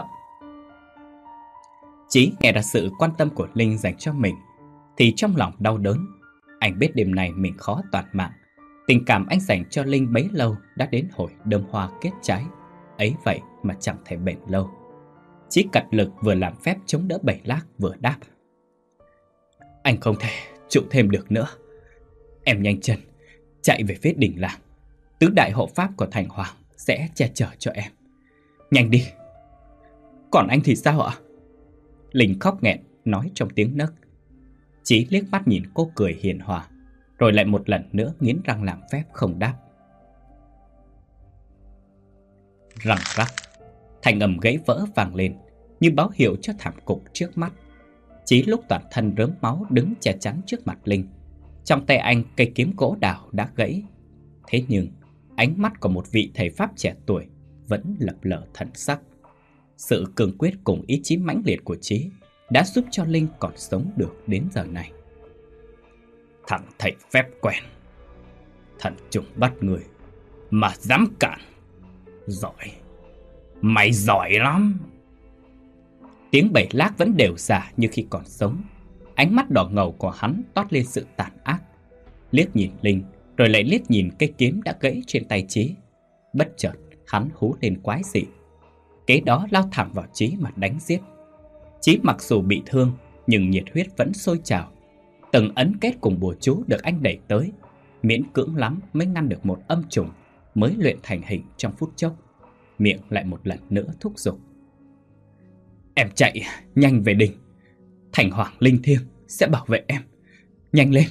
Chí nghe ra sự quan tâm của Linh dành cho mình thì trong lòng đau đớn. Anh biết đêm này mình khó toàn mạng. Tình cảm anh dành cho Linh bấy lâu đã đến hồi đơm hoa kết trái. Ấy vậy mà chẳng thể bền lâu. Chí cật lực vừa làm phép chống đỡ Bảy Lác vừa đáp: Anh không thể trụ thêm được nữa. Em nhanh chân chạy về phía đình làng. Tứ đại hộ pháp của Thành Hoàng sẽ che chở cho em. Nhanh đi. Còn anh thì sao ạ? Linh khóc nghẹn nói trong tiếng nấc. Chí liếc mắt nhìn cô cười hiền hòa, rồi lại một lần nữa nghiến răng làm phép không đáp. Răng rắc, thanh âm gãy vỡ vang lên như báo hiệu cho thảm cục trước mắt. Chí lúc toàn thân rớm máu đứng che chắn trước mặt Linh. Trong tay anh cây kiếm gỗ đào đã gãy. Thế nhưng ánh mắt của một vị thầy pháp trẻ tuổi vẫn lập lờ thần sắc. Sự cường quyết cùng ý chí mãnh liệt của Chí đã giúp cho Linh còn sống được đến giờ này. Thằng thầy phép quen, thần trùng bắt người mà dám cản. Giỏi, mày giỏi lắm. Tiếng Bảy Lác vẫn đều giả như khi còn sống. Ánh mắt đỏ ngầu của hắn toát lên sự tàn ác. Liếc nhìn Linh, rồi lại liếc nhìn cây kiếm đã gãy trên tay Chí. Bất chợt hắn hú lên quái dị, kế đó lao thẳng vào Chí mà đánh giết. Chí mặc dù bị thương nhưng nhiệt huyết vẫn sôi trào. Từng ấn kết cùng bùa chú được anh đẩy tới, miễn cưỡng lắm mới ngăn được một âm trùng mới luyện thành hình trong phút chốc. Miệng lại một lần nữa thúc giục: Em chạy nhanh về đình, Thành Hoàng linh thiêng sẽ bảo vệ em. Nhanh lên.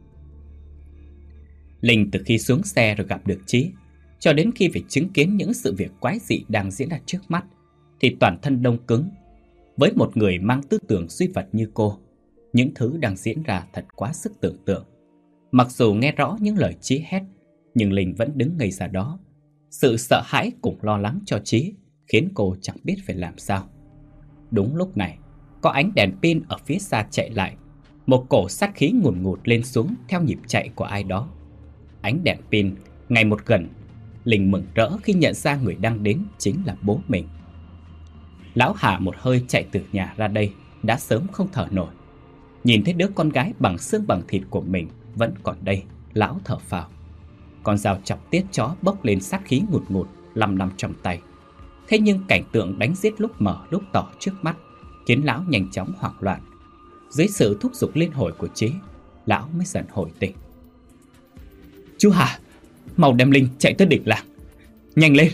Linh từ khi xuống xe rồi gặp được Chí, cho đến khi phải chứng kiến những sự việc quái dị đang diễn ra trước mắt, thì toàn thân đông cứng. Với một người mang tư tưởng duy vật như cô, những thứ đang diễn ra thật quá sức tưởng tượng. Mặc dù nghe rõ những lời Chí hét, nhưng Linh vẫn đứng ngây ra đó. Sự sợ hãi cùng lo lắng cho Chí khiến cô chẳng biết phải làm sao. Đúng lúc này, có ánh đèn pin ở phía xa chạy lại. Một cổ sát khí ngùn ngụt lên xuống theo nhịp chạy của ai đó. Ánh đèn pin ngày một gần. Linh mừng rỡ khi nhận ra người đang đến chính là bố mình. Lão Hà một hơi chạy từ nhà ra đây đã sớm không thở nổi. Nhìn thấy đứa con gái bằng xương bằng thịt của mình vẫn còn đây, lão thở phào. Con dao chọc tiết chó bốc lên sát khí ngùn ngụt lăm lăm trong tay. Thế nhưng cảnh tượng đánh giết lúc mờ lúc tỏ trước mắt khiến lão nhanh chóng hoảng loạn. Dưới sự thúc giục liên hồi của Chí, lão mới dần hồi tỉnh. Chú Hà, mau đem Linh chạy tới đỉnh làng, nhanh lên.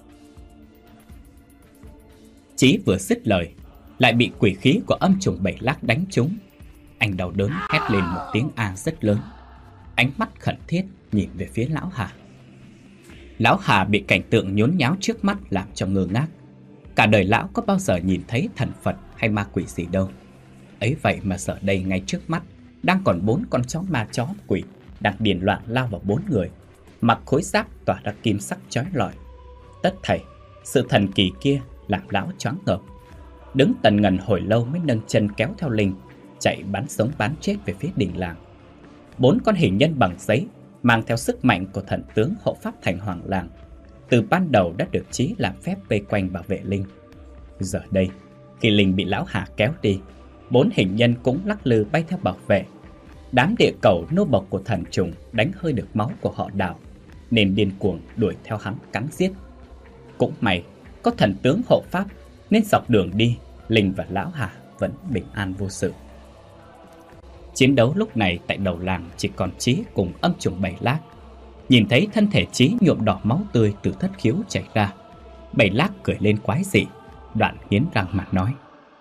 Chí vừa dứt lời lại bị quỷ khí của âm trùng Bảy Lác đánh trúng. Anh đau đớn hét lên một tiếng a rất lớn, ánh mắt khẩn thiết nhìn về phía lão Hà. Lão Hà bị cảnh tượng nhốn nháo trước mắt làm cho ngơ ngác. Cả đời lão có bao giờ nhìn thấy thần Phật hay ma quỷ gì đâu. Ấy vậy mà giờ đây ngay trước mắt đang còn 4 con chó ma chó quỷ đang điên loạn lao vào 4 người, mặc khối giáp tỏa ra kim sắc chói lọi. Tất thảy sự thần kỳ kia làm lão choáng ngợp. Đứng tần ngần hồi lâu mới nâng chân kéo theo Linh chạy bắn sống bắn chết về phía đình làng. 4 con hình nhân bằng giấy mang theo sức mạnh của thần tướng hộ pháp Thành Hoàng làng từ ban đầu đã được Chí làm phép vây quanh bảo vệ Linh. Giờ đây khi Linh bị lão Hà kéo đi, 4 hình nhân cũng lắc lư bay theo bảo vệ. Đám địa cầu nô bộc của thần trùng đánh hơi được máu của họ Đào nên điên cuồng đuổi theo hắn cắn giết. Cũng may có thần tướng hộ pháp nên dọc đường đi Linh và lão Hà vẫn bình an vô sự. Chiến đấu lúc này tại đầu làng chỉ còn Chí cùng âm trùng Bảy Lác. Nhìn thấy thân thể Chí nhuộm đỏ máu tươi từ thất khiếu chảy ra, Bảy Lác cười lên quái dị, đoạn nghiến răng mà nói: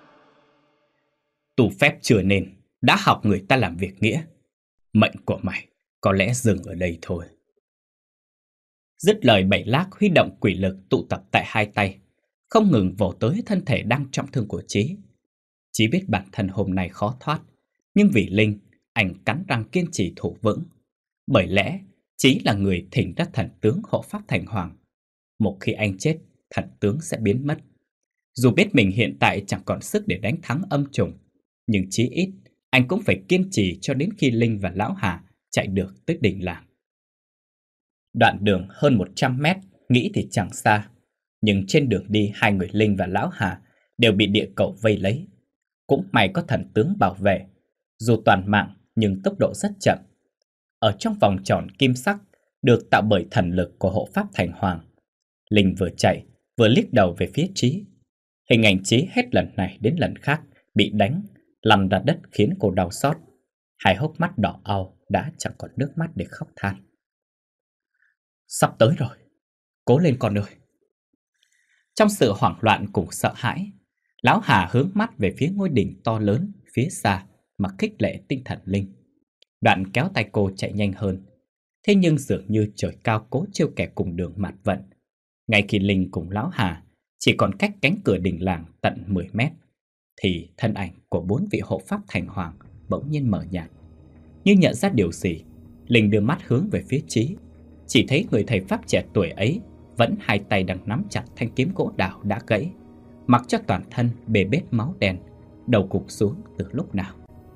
Tu phép chưa nên, đã học người ta làm việc nghĩa. Mệnh của mày có lẽ dừng ở đây thôi. Dứt lời, Bảy Lác huy động quỷ lực tụ tập tại hai tay, không ngừng vồ tới thân thể đang trọng thương của Chí. Chí biết bản thân hôm nay khó thoát, nhưng vì Linh, anh cắn răng kiên trì thủ vững. Bởi lẽ Chí là người thỉnh ra thần tướng hộ pháp Thành Hoàng. Một khi anh chết, thần tướng sẽ biến mất. Dù biết mình hiện tại chẳng còn sức để đánh thắng âm trùng, nhưng chí ít anh cũng phải kiên trì cho đến khi Linh và Lão Hà chạy được tới đỉnh làng. Đoạn đường hơn 100 mét, nghĩ thì chẳng xa, nhưng trên đường đi hai người Linh và Lão Hà đều bị địa cẩu vây lấy. Cũng may có thần tướng bảo vệ, dù toàn mạng nhưng tốc độ rất chậm. Ở trong vòng tròn kim sắc được tạo bởi thần lực của hộ pháp Thành Hoàng, Linh vừa chạy vừa liếc đầu về phía Chí. Hình ảnh Chí hết lần này đến lần khác bị đánh, lăn ra đất khiến cô đau xót. Hai hốc mắt đỏ au đã chẳng còn nước mắt để khóc than. Sắp tới rồi, cố lên con ơi. Trong sự hoảng loạn cùng sợ hãi, Lão Hà hướng mắt về phía ngôi đỉnh to lớn phía xa mà khích lệ tinh thần Linh. Đoạn kéo tay cô chạy nhanh hơn. Thế nhưng dường như trời cao cố trêu kẻ cùng đường mạt vận. Ngay khi Linh cùng Lão Hà chỉ còn cách cánh cửa đình làng tận 10 mét, thì thân ảnh của 4 vị hộ pháp Thành Hoàng bỗng nhiên mờ nhạt. Như nhận ra điều gì, Linh đưa mắt hướng về phía Chí. Chỉ thấy người thầy pháp trẻ tuổi ấy vẫn hai tay đang nắm chặt thanh kiếm gỗ đào đã gãy, mặc cho toàn thân bê bết máu đen, đầu gục xuống từ lúc nào.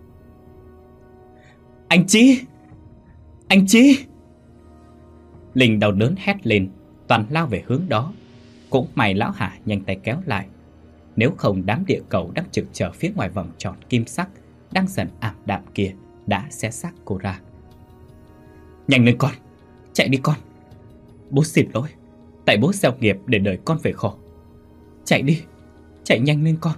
Anh Chí! Anh Chí! Linh đau đớn hét lên, toàn lao về hướng đó. Cũng may Lão Hà nhanh tay kéo lại. Nếu không đám địa cẩu đang trực chờ phía ngoài vòng tròn kim sắc đang dần ảm đạm kia đã xé xác cô ra. Nhanh lên con! Chạy đi con! Bố xin lỗi, tại bố gieo nghiệp để đời con phải khổ. Chạy đi! Chạy nhanh lên con!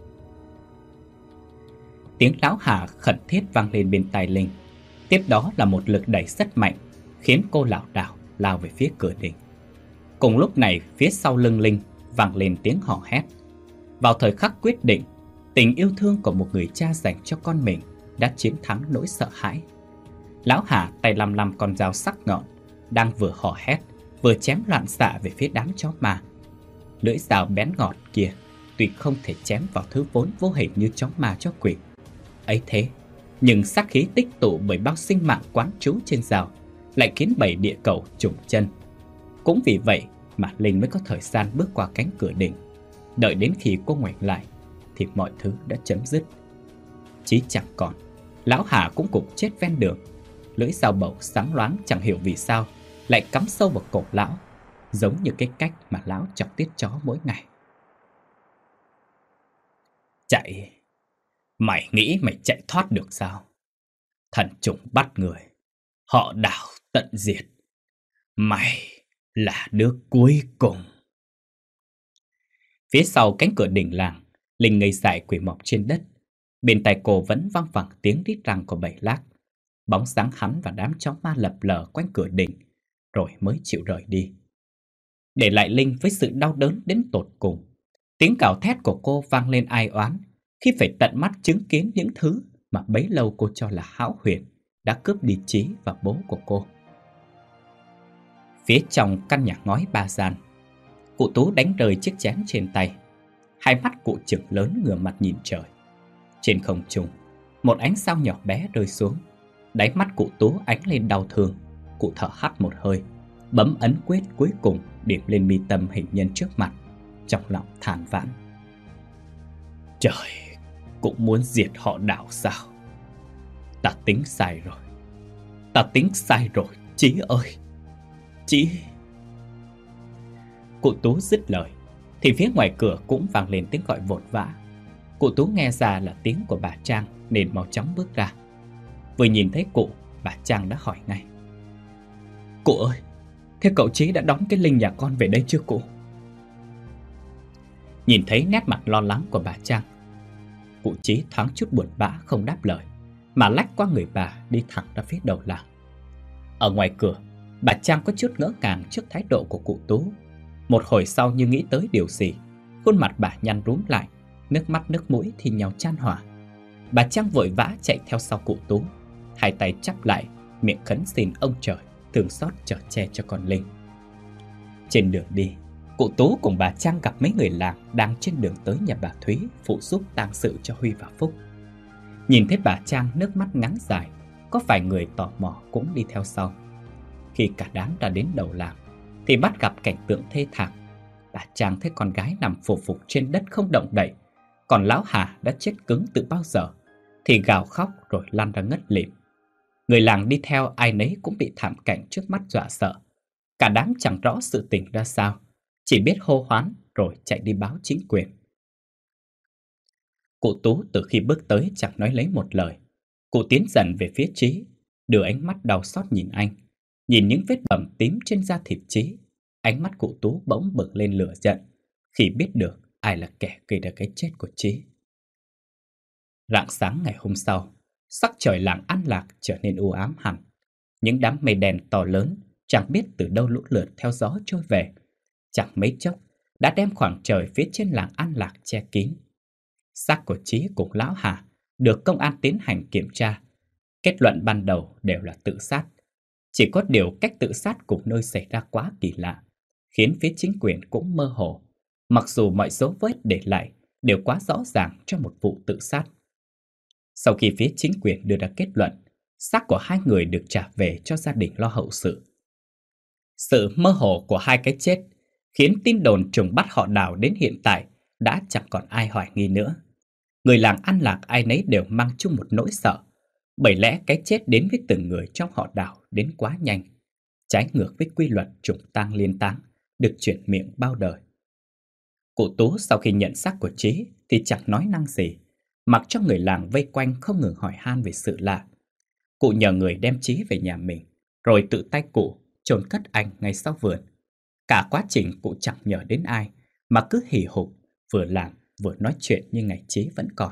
Tiếng Lão Hà khẩn thiết vang lên bên tai Linh. Tiếp đó là một lực đẩy rất mạnh, khiến cô lảo đảo lao về phía cửa đình. Cùng lúc này, phía sau lưng Linh vang lên tiếng hò hét. Vào thời khắc quyết định, tình yêu thương của một người cha dành cho con mình đã chiến thắng nỗi sợ hãi. Lão Hà tay lăm lăm con dao sắc nhọn, đang vừa hò hét vừa chém loạn xạ về phía đám chó ma. Lưỡi dao bén ngọt kia tuy không thể chém vào thứ vốn vô hình như chó ma chó quỷ ấy thế, nhưng sát khí tích tụ bởi bao sinh mạng quán trú trên dao lại khiến bầy địa cẩu trùng chân. Cũng vì vậy mà Linh mới có thời gian bước qua cánh cửa đình. Đợi đến khi cô ngoảnh lại thì mọi thứ đã chấm dứt. Chí chẳng còn, Lão Hà cũng cục chết ven đường. Lưỡi dao bầu sáng loáng chẳng hiểu vì sao lại cắm sâu vào cổ lão, giống như cái cách mà lão chọc tiết chó mỗi ngày. Chạy? Mày nghĩ mày chạy thoát được sao? Thần trùng bắt người, họ đảo tận diệt. Mày là đứa cuối cùng. Phía sau cánh cửa đình làng, Linh ngây dại quỳ mọp trên đất. Bên tai cô vẫn văng vẳng tiếng rít răng của bầy lác. Bóng dáng hắn và đám chó ma lập lờ quanh cửa đình, rồi mới chịu rời đi. Để lại Linh với sự đau đớn đến tột cùng. Tiếng gào thét của cô vang lên ai oán khi phải tận mắt chứng kiến những thứ mà bấy lâu cô cho là hão huyền đã cướp đi Chí và bố của cô. Phía trong căn nhà ngói ba gian, cụ Tú đánh rơi chiếc chén trên tay. Hai mắt cụ trừng lớn ngửa mặt nhìn trời. Trên không trung, một ánh sao nhỏ bé rơi xuống. Đáy mắt cụ Tú ánh lên đau thương. Cụ thở hắt một hơi, bấm ấn quyết cuối cùng điểm lên mi tâm hình nhân trước mặt, trong lòng than vãn. Trời, cũng muốn diệt họ đảo sao? Ta tính sai rồi. Ta tính sai rồi, Chí ơi! Chí! Cụ Tú dứt lời thì phía ngoài cửa cũng vang lên tiếng gọi vội vã. Cụ Tú nghe ra là tiếng của bà Trang nên mau chóng bước ra. Vừa nhìn thấy cụ, bà Trang đã hỏi ngay. Cụ ơi, thế cậu Chí đã đón cái Linh nhà con về đây chưa cụ? Nhìn thấy nét mặt lo lắng của bà Trang, cụ Chí thoáng chút buồn bã không đáp lời, mà lách qua người bà đi thẳng ra phía đầu làng. Ở ngoài cửa, bà Trang có chút ngỡ ngàng trước thái độ của cụ Tú. Một hồi sau như nghĩ tới điều gì, khuôn mặt bà nhăn rúm lại, nước mắt nước mũi thì nhau chan hòa. Bà Trang vội vã chạy theo sau cụ Tú, hai tay chắp lại, miệng khấn xin ông trời thương xót chở che cho con Linh. Trên đường đi, cụ Tú cùng bà Trang gặp mấy người làng đang trên đường tới nhà bà Thúy phụ giúp tang sự cho Huy và Phúc. Nhìn thấy bà Trang nước mắt ngắn dài, có vài người tò mò cũng đi theo sau. Khi cả đám đã đến đầu làng thì bắt gặp cảnh tượng thê thảm. Bà Trang thấy con gái nằm phù phục trên đất không động đậy, còn lão Hà đã chết cứng từ bao giờ, thì gào khóc rồi lăn ra ngất lịm. Người làng đi theo ai nấy cũng bị thảm cảnh trước mắt dọa sợ. Cả đám chẳng rõ sự tình ra sao, chỉ biết hô hoán rồi chạy đi báo chính quyền. Cụ Tú từ khi bước tới chẳng nói lấy một lời. Cụ tiến dần về phía Trí, đưa ánh mắt đau xót nhìn anh. Nhìn những vết bầm tím trên da thịt Trí, ánh mắt cụ Tú bỗng bừng lên lửa giận khi biết được ai là kẻ gây ra cái chết của Trí. Rạng sáng ngày hôm sau, sắc trời làng An Lạc trở nên u ám hẳn. Những đám mây đen to lớn chẳng biết từ đâu lũ lượt theo gió trôi về. Chẳng mấy chốc đã đem khoảng trời phía trên làng An Lạc che kín. Xác của Trí cùng lão Hà được công an tiến hành kiểm tra. Kết luận ban đầu đều là tự sát. Chỉ có điều cách tự sát cùng nơi xảy ra quá kỳ lạ, khiến phía chính quyền cũng mơ hồ, mặc dù mọi dấu vết để lại đều quá rõ ràng cho một vụ tự sát. Sau khi phía chính quyền đưa ra kết luận, xác của hai người được trả về cho gia đình lo hậu sự. Sự mơ hồ của hai cái chết khiến tin đồn trùng bắt họ Đào đến hiện tại đã chẳng còn ai hoài nghi nữa. Người làng An Lạc ai nấy đều mang chung một nỗi sợ, bởi lẽ cái chết đến với từng người trong họ Đào đến quá nhanh, trái ngược với quy luật trùng tang liên táng được truyền miệng bao đời. Cụ Tú sau khi nhận xác của Trí thì chẳng nói năng gì, mặc cho người làng vây quanh không ngừng hỏi han về sự lạ. Cụ nhờ người đem Trí về nhà mình, rồi tự tay cụ chôn cất anh ngay sau vườn. Cả quá trình cụ chẳng nhờ đến ai, mà cứ hì hục, vừa làm vừa nói chuyện như ngày Trí vẫn còn.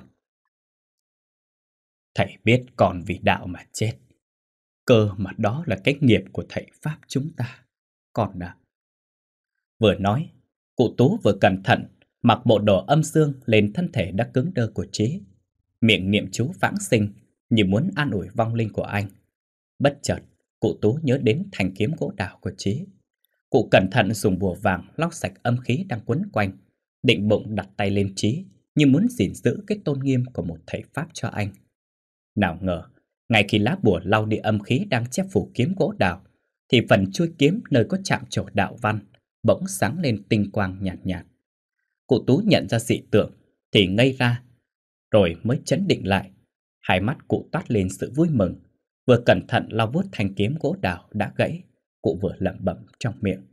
Thầy biết con vì đạo mà chết, cơ mà đó là cái nghiệp của thầy Pháp chúng ta, con ạ. Vừa nói, cụ Tú vừa cẩn thận mặc bộ đồ âm dương lên thân thể đã cứng đơ của Trí, miệng niệm chú vãng sinh như muốn an ủi vong linh của anh. Bất chợt, cụ Tú nhớ đến thanh kiếm gỗ đào của Trí. Cụ cẩn thận dùng bùa vàng lau sạch âm khí đang quấn quanh, định bụng đặt tay lên Trí như muốn gìn giữ cái tôn nghiêm của một thầy Pháp cho anh. Nào ngờ, ngay khi lá bùa lau đi âm khí đang che phủ kiếm gỗ đào, thì phần chuôi kiếm nơi có chạm trổ đạo văn bỗng sáng lên tinh quang nhạt nhạt. Cụ Tú nhận ra dị tượng thì ngây ra, rồi mới chấn định lại. Hai mắt cụ toát lên sự vui mừng, vừa cẩn thận lau vuốt thanh kiếm gỗ đào đã gãy, cụ vừa lẩm bẩm trong miệng: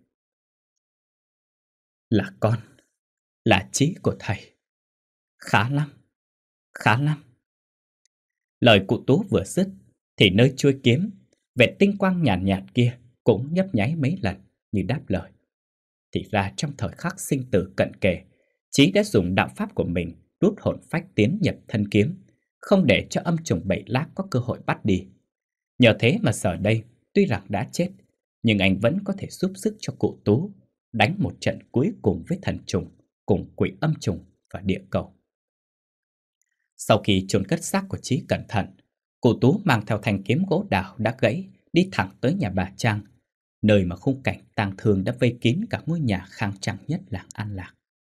là con, là Trí của thầy. Khá lắm, khá lắm. Lời cụ Tú vừa dứt thì nơi chuôi kiếm, vệt tinh quang nhàn nhạt kia cũng nhấp nháy mấy lần như đáp lời. Thì ra trong thời khắc sinh tử cận kề, Trí đã dùng đạo pháp của mình rút hồn phách tiến nhập thân kiếm, không để cho âm trùng bậy lác có cơ hội bắt đi. Nhờ thế mà giờ đây, tuy rằng đã chết, nhưng anh vẫn có thể giúp sức cho cụ Tú đánh một trận cuối cùng với thần trùng, cùng quỷ âm trùng và địa cầu. Sau khi chôn cất xác của Trí cẩn thận, cụ Tú mang theo thanh kiếm gỗ đào đã gãy đi thẳng tới nhà bà Trang, nơi mà khung cảnh tang thương đã vây kín cả ngôi nhà khang trang nhất làng An Lạc.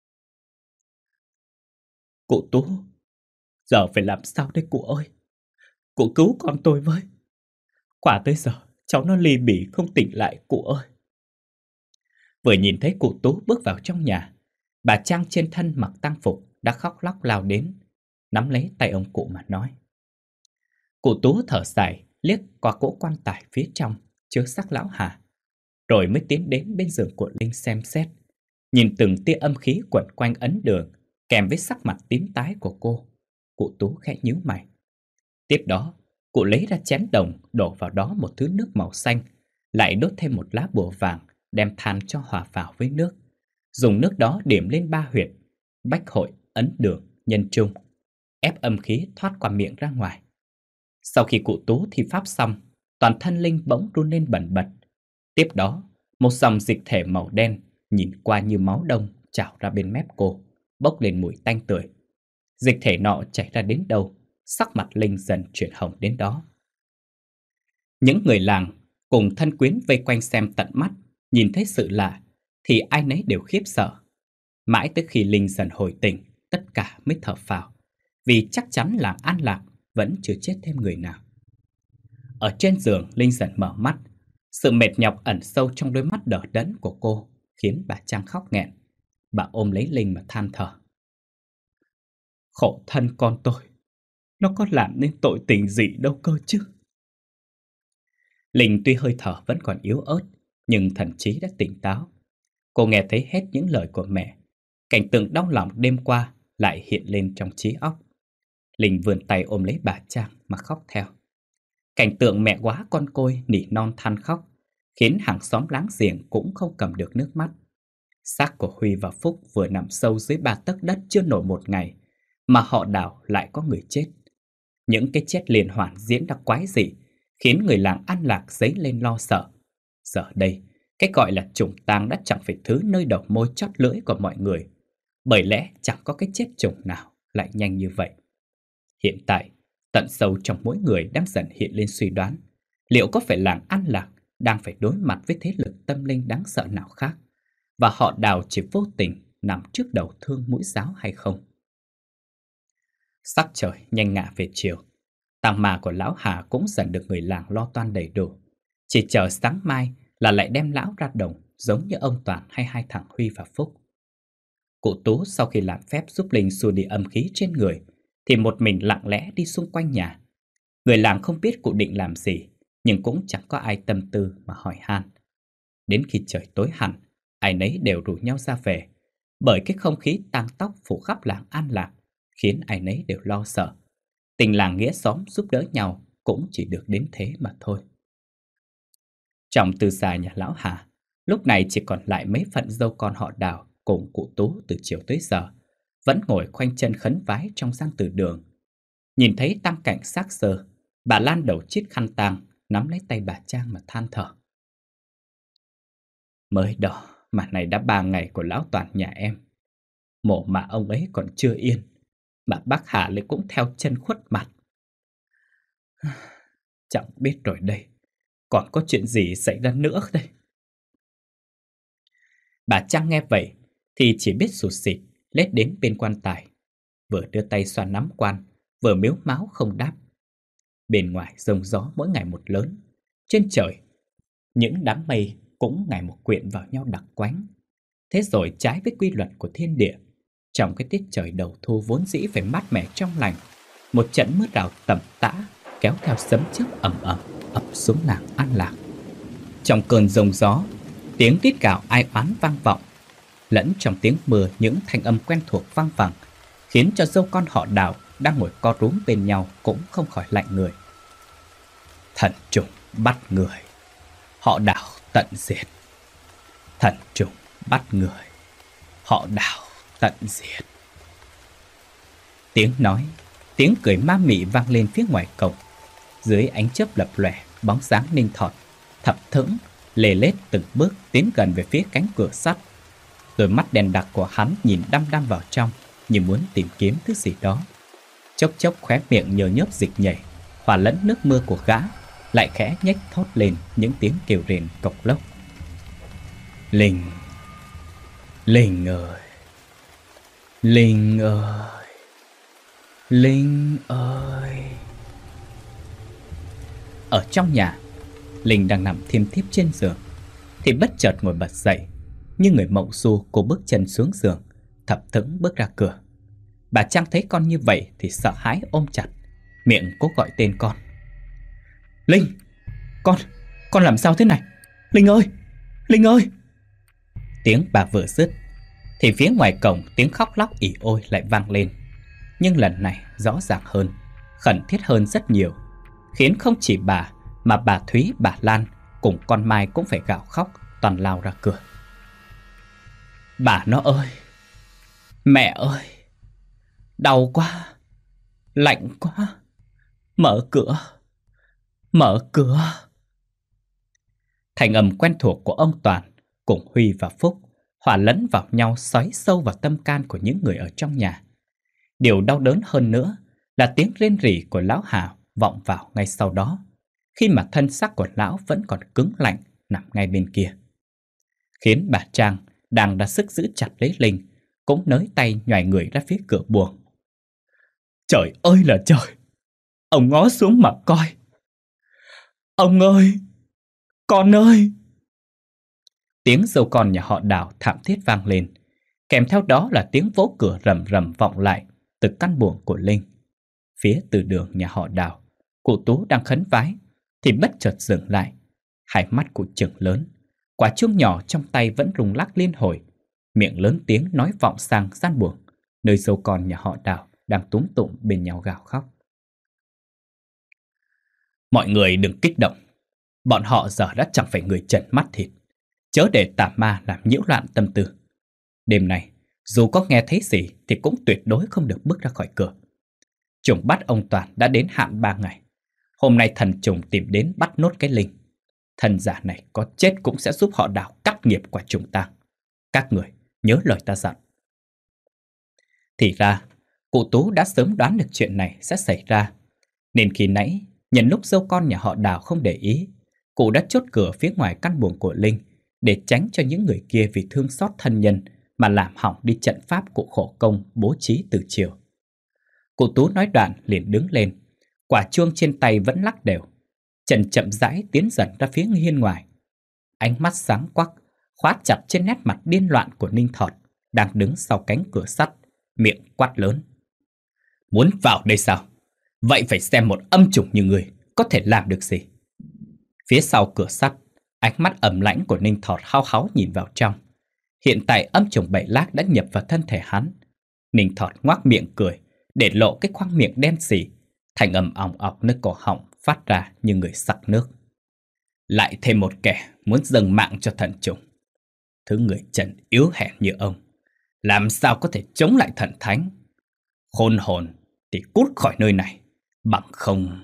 Cụ Tú, giờ phải làm sao đây cụ ơi? Cụ cứu con tôi với. Quả tới giờ cháu nó ly bì không tỉnh lại cụ ơi. Vừa nhìn thấy cụ Tú bước vào trong nhà, bà Trang trên thân mặc tang phục đã khóc lóc lao đến, nắm lấy tay ông cụ mà nói. Cụ Tú thở dài liếc qua cỗ quan tài phía trong chứa xác lão Hà, rồi mới tiến đến bên giường của Linh xem xét, nhìn từng tia âm khí quẩn quanh ấn đường kèm với sắc mặt tím tái của cô. Cụ Tú khẽ nhíu mày. Tiếp đó, cụ lấy ra chén đồng, đổ vào đó một thứ nước màu xanh, lại đốt thêm một lá bùa vàng, đem than cho hòa vào với nước. Dùng nước đó điểm lên 3 huyệt: bách hội, ấn đường, nhân trung, ép âm khí thoát qua miệng ra ngoài. Sau khi cụ Tú thi pháp xong, toàn thân Linh bỗng run lên bần bật. Tiếp đó, một dòng dịch thể màu đen nhìn qua như máu đông trào ra bên mép cô, bốc lên mùi tanh tưởi. Dịch thể nọ chảy ra đến đâu, sắc mặt Linh dần chuyển hồng đến đó. Những người làng cùng thân quyến vây quanh xem tận mắt, nhìn thấy sự lạ thì ai nấy đều khiếp sợ. Mãi tới khi Linh dần hồi tỉnh, tất cả mới thở phào, vì chắc chắn làng An Lạc vẫn chưa chết thêm người nào. Ở trên giường, Linh dần mở mắt. Sự mệt nhọc ẩn sâu trong đôi mắt đờ đẫn của cô khiến bà Trang khóc nghẹn. Bà ôm lấy Linh mà than thở. Khổ thân con tôi, nó có làm nên tội tình gì đâu cơ chứ. Linh tuy hơi thở vẫn còn yếu ớt, nhưng thần trí đã tỉnh táo. Cô nghe thấy hết những lời của mẹ. Cảnh tượng đau lòng đêm qua lại hiện lên trong trí óc. Linh vươn tay ôm lấy bà Trang mà khóc theo. Cảnh tượng mẹ quá con côi nỉ non than khóc khiến hàng xóm láng giềng cũng không cầm được nước mắt. Xác của Huy và Phúc vừa nằm sâu dưới 3 tấc đất chưa nổi một ngày, mà họ Đào lại có người chết. Những cái chết liên hoàn diễn ra quái dị, khiến người làng An Lạc dấy lên lo sợ. Giờ đây, cái gọi là trùng tang đã chẳng phải thứ nơi đầu môi chót lưỡi của mọi người, bởi lẽ chẳng có cái chết trùng nào lại nhanh như vậy. Hiện tại, tận sâu trong mỗi người đang dần hiện lên suy đoán, liệu có phải làng An Lạc đang phải đối mặt với thế lực tâm linh đáng sợ nào khác, và họ Đào chỉ vô tình nằm trước đầu thương mũi giáo hay không? Sắc trời nhanh ngả về chiều, tang ma của lão Hà cũng dần được người làng lo toan đầy đủ. Chỉ chờ sáng mai là lại đem lão ra đồng, giống như ông Toàn hay hai thằng Huy và Phúc. Cụ Tú sau khi làm phép giúp Linh xua đi âm khí trên người, thì một mình lặng lẽ đi xung quanh nhà. Người làng không biết cụ định làm gì, nhưng cũng chẳng có ai tâm tư mà hỏi han. Đến khi trời tối hẳn, ai nấy đều rủ nhau ra về, bởi cái không khí tang tóc phủ khắp làng An Lạc khiến ai nấy đều lo sợ. Tình làng nghĩa xóm giúp đỡ nhau cũng chỉ được đến thế mà thôi. Trong tư gia nhà lão Hà, lúc này chỉ còn lại mấy phận dâu con họ Đào cùng cụ Tú từ chiều tới giờ, vẫn ngồi khoanh chân khấn vái trong gian từ đường. Nhìn thấy tang cảnh xác xơ, bà Lan đầu chiếc khăn tang, nắm lấy tay bà Trang mà than thở. Mới đó mà này đã 3 ngày của lão Toàn nhà em. Mộ mà ông ấy còn chưa yên, mà bác Hà lại cũng theo chân khuất mặt. Chẳng biết rồi đây, còn có chuyện gì xảy ra nữa đây? Bà Trang nghe vậy thì chỉ biết sụt sịt lết đến bên quan tài, vừa đưa tay xoa nắm quan, vừa mếu máo không đáp. Bên ngoài giông gió mỗi ngày một lớn, trên trời những đám mây cũng ngày một quyện vào nhau đặc quánh. Thế rồi trái với quy luật của thiên địa, trong cái tiết trời đầu thu vốn dĩ phải mát mẻ trong lành, một trận mưa rào tầm tã kéo theo sấm chớp ầm ầm ập xuống làng An Lạc. Trong cơn giông gió, tiếng rít gào ai oán vang vọng, lẫn trong tiếng mưa những thanh âm quen thuộc vang vẳng, khiến cho dâu con họ Đào đang ngồi co rúm bên nhau cũng không khỏi lạnh người. Thần trùng bắt người, họ Đào tận diệt. Thần trùng bắt người, họ Đào tận diệt. Tiếng nói, tiếng cười ma mị vang lên phía ngoài cổng. Dưới ánh chớp lập lòe, bóng dáng ninh thọt thập thững lê lết từng bước tiến gần về phía cánh cửa sắt. Đôi mắt đen đặc của hắn nhìn đăm đăm vào trong, như muốn tìm kiếm thứ gì đó. Chốc chốc khóe miệng nhờ nhớp dịch nhảy, hòa lẫn nước mưa của gã, lại khẽ nhếch thốt lên những tiếng kêu rền cộc lốc. Linh, Linh ơi, Linh ơi, Linh ơi. Ở trong nhà, Linh đang nằm thiêm thiếp trên giường, thì bất chợt ngồi bật dậy. Như người mộng du, cô bước chân xuống giường, thập thững bước ra cửa. Bà Trang thấy con như vậy thì sợ hãi ôm chặt, miệng cố gọi tên con. Linh, con làm sao thế này? Linh ơi, Linh ơi. Tiếng bà vừa dứt thì phía ngoài cổng tiếng khóc lóc ỉ ôi lại vang lên. Nhưng lần này rõ ràng hơn, khẩn thiết hơn rất nhiều, khiến không chỉ bà mà bà Thúy, bà Lan cùng con Mai cũng phải gào khóc toàn lao ra cửa. Bà nó ơi, mẹ ơi, đau quá, lạnh quá, mở cửa, mở cửa. Thành âm quen thuộc của ông Toàn cùng Huy và Phúc hòa lẫn vào nhau, xoáy sâu vào tâm can của những người ở trong nhà. Điều đau đớn hơn nữa là tiếng rên rỉ của lão Hà vọng vào ngay sau đó, khi mà thân xác của lão vẫn còn cứng lạnh nằm ngay bên kia, khiến bà Trang đang ra sức giữ chặt lấy Linh cũng nới tay nhoài người ra phía cửa buồng. Trời ơi là trời, ông ngó xuống mà coi. Ông ơi, con ơi. Tiếng dâu con nhà họ Đào thảm thiết vang lên, Kèm theo đó là tiếng vỗ cửa rầm rầm vọng lại từ căn buồng của Linh. Phía từ đường nhà họ Đào, cụ Tú đang khấn vái thì bất chợt dừng lại. Hai mắt cụ trừng lớn, quả chuông nhỏ trong tay vẫn rung lắc liên hồi, miệng lớn tiếng nói vọng sang gian buồng, nơi dâu con nhà họ Đào đang túm tụm bên nhau gào khóc. Mọi người đừng kích động, bọn họ giờ đã chẳng phải người trần mắt thịt, chớ để tà ma làm nhiễu loạn tâm tư. Đêm nay, dù có nghe thấy gì thì cũng tuyệt đối không được bước ra khỏi cửa. Trùng bắt ông Toàn đã đến hạn 3 ngày. Hôm nay thần trùng tìm đến bắt nốt cái Linh. Thần giả này có chết cũng sẽ giúp họ Đào cắt nghiệp quả trùng tang. Các người nhớ lời ta dặn. Thì ra, cụ Tú đã sớm đoán được chuyện này sẽ xảy ra. Nên khi nãy, nhân lúc dâu con nhà họ Đào không để ý, cụ đã chốt cửa phía ngoài căn buồng của Linh để tránh cho những người kia vì thương xót thân nhân mà làm hỏng đi trận pháp cụ khổ công bố trí từ chiều. Cụ Tú nói đoạn liền đứng lên, quả chuông trên tay vẫn lắc đều. Trần chậm rãi tiến dần ra phía hiên ngoài. Ánh mắt sáng quắc khóa chặt trên nét mặt điên loạn của Ninh Thọt đang đứng sau cánh cửa sắt, miệng quát lớn: Muốn vào đây sao? Vậy phải xem một âm chủng như người có thể làm được gì. Phía sau cửa sắt, ánh mắt ẩm lãnh của Ninh Thọt hao háo nhìn vào trong. Hiện tại âm chủng Bảy Lác đã nhập vào thân thể hắn. Ninh Thọt ngoác miệng cười, để lộ cái khoang miệng đen xỉ, thành âm ỏng ọc nơi cổ họng phát ra như người sặc nước. Lại thêm một kẻ muốn dâng mạng cho thần trùng. Thứ người trần yếu hèn như ông, làm sao có thể chống lại thần thánh? Khôn hồn thì cút khỏi nơi này, bằng không...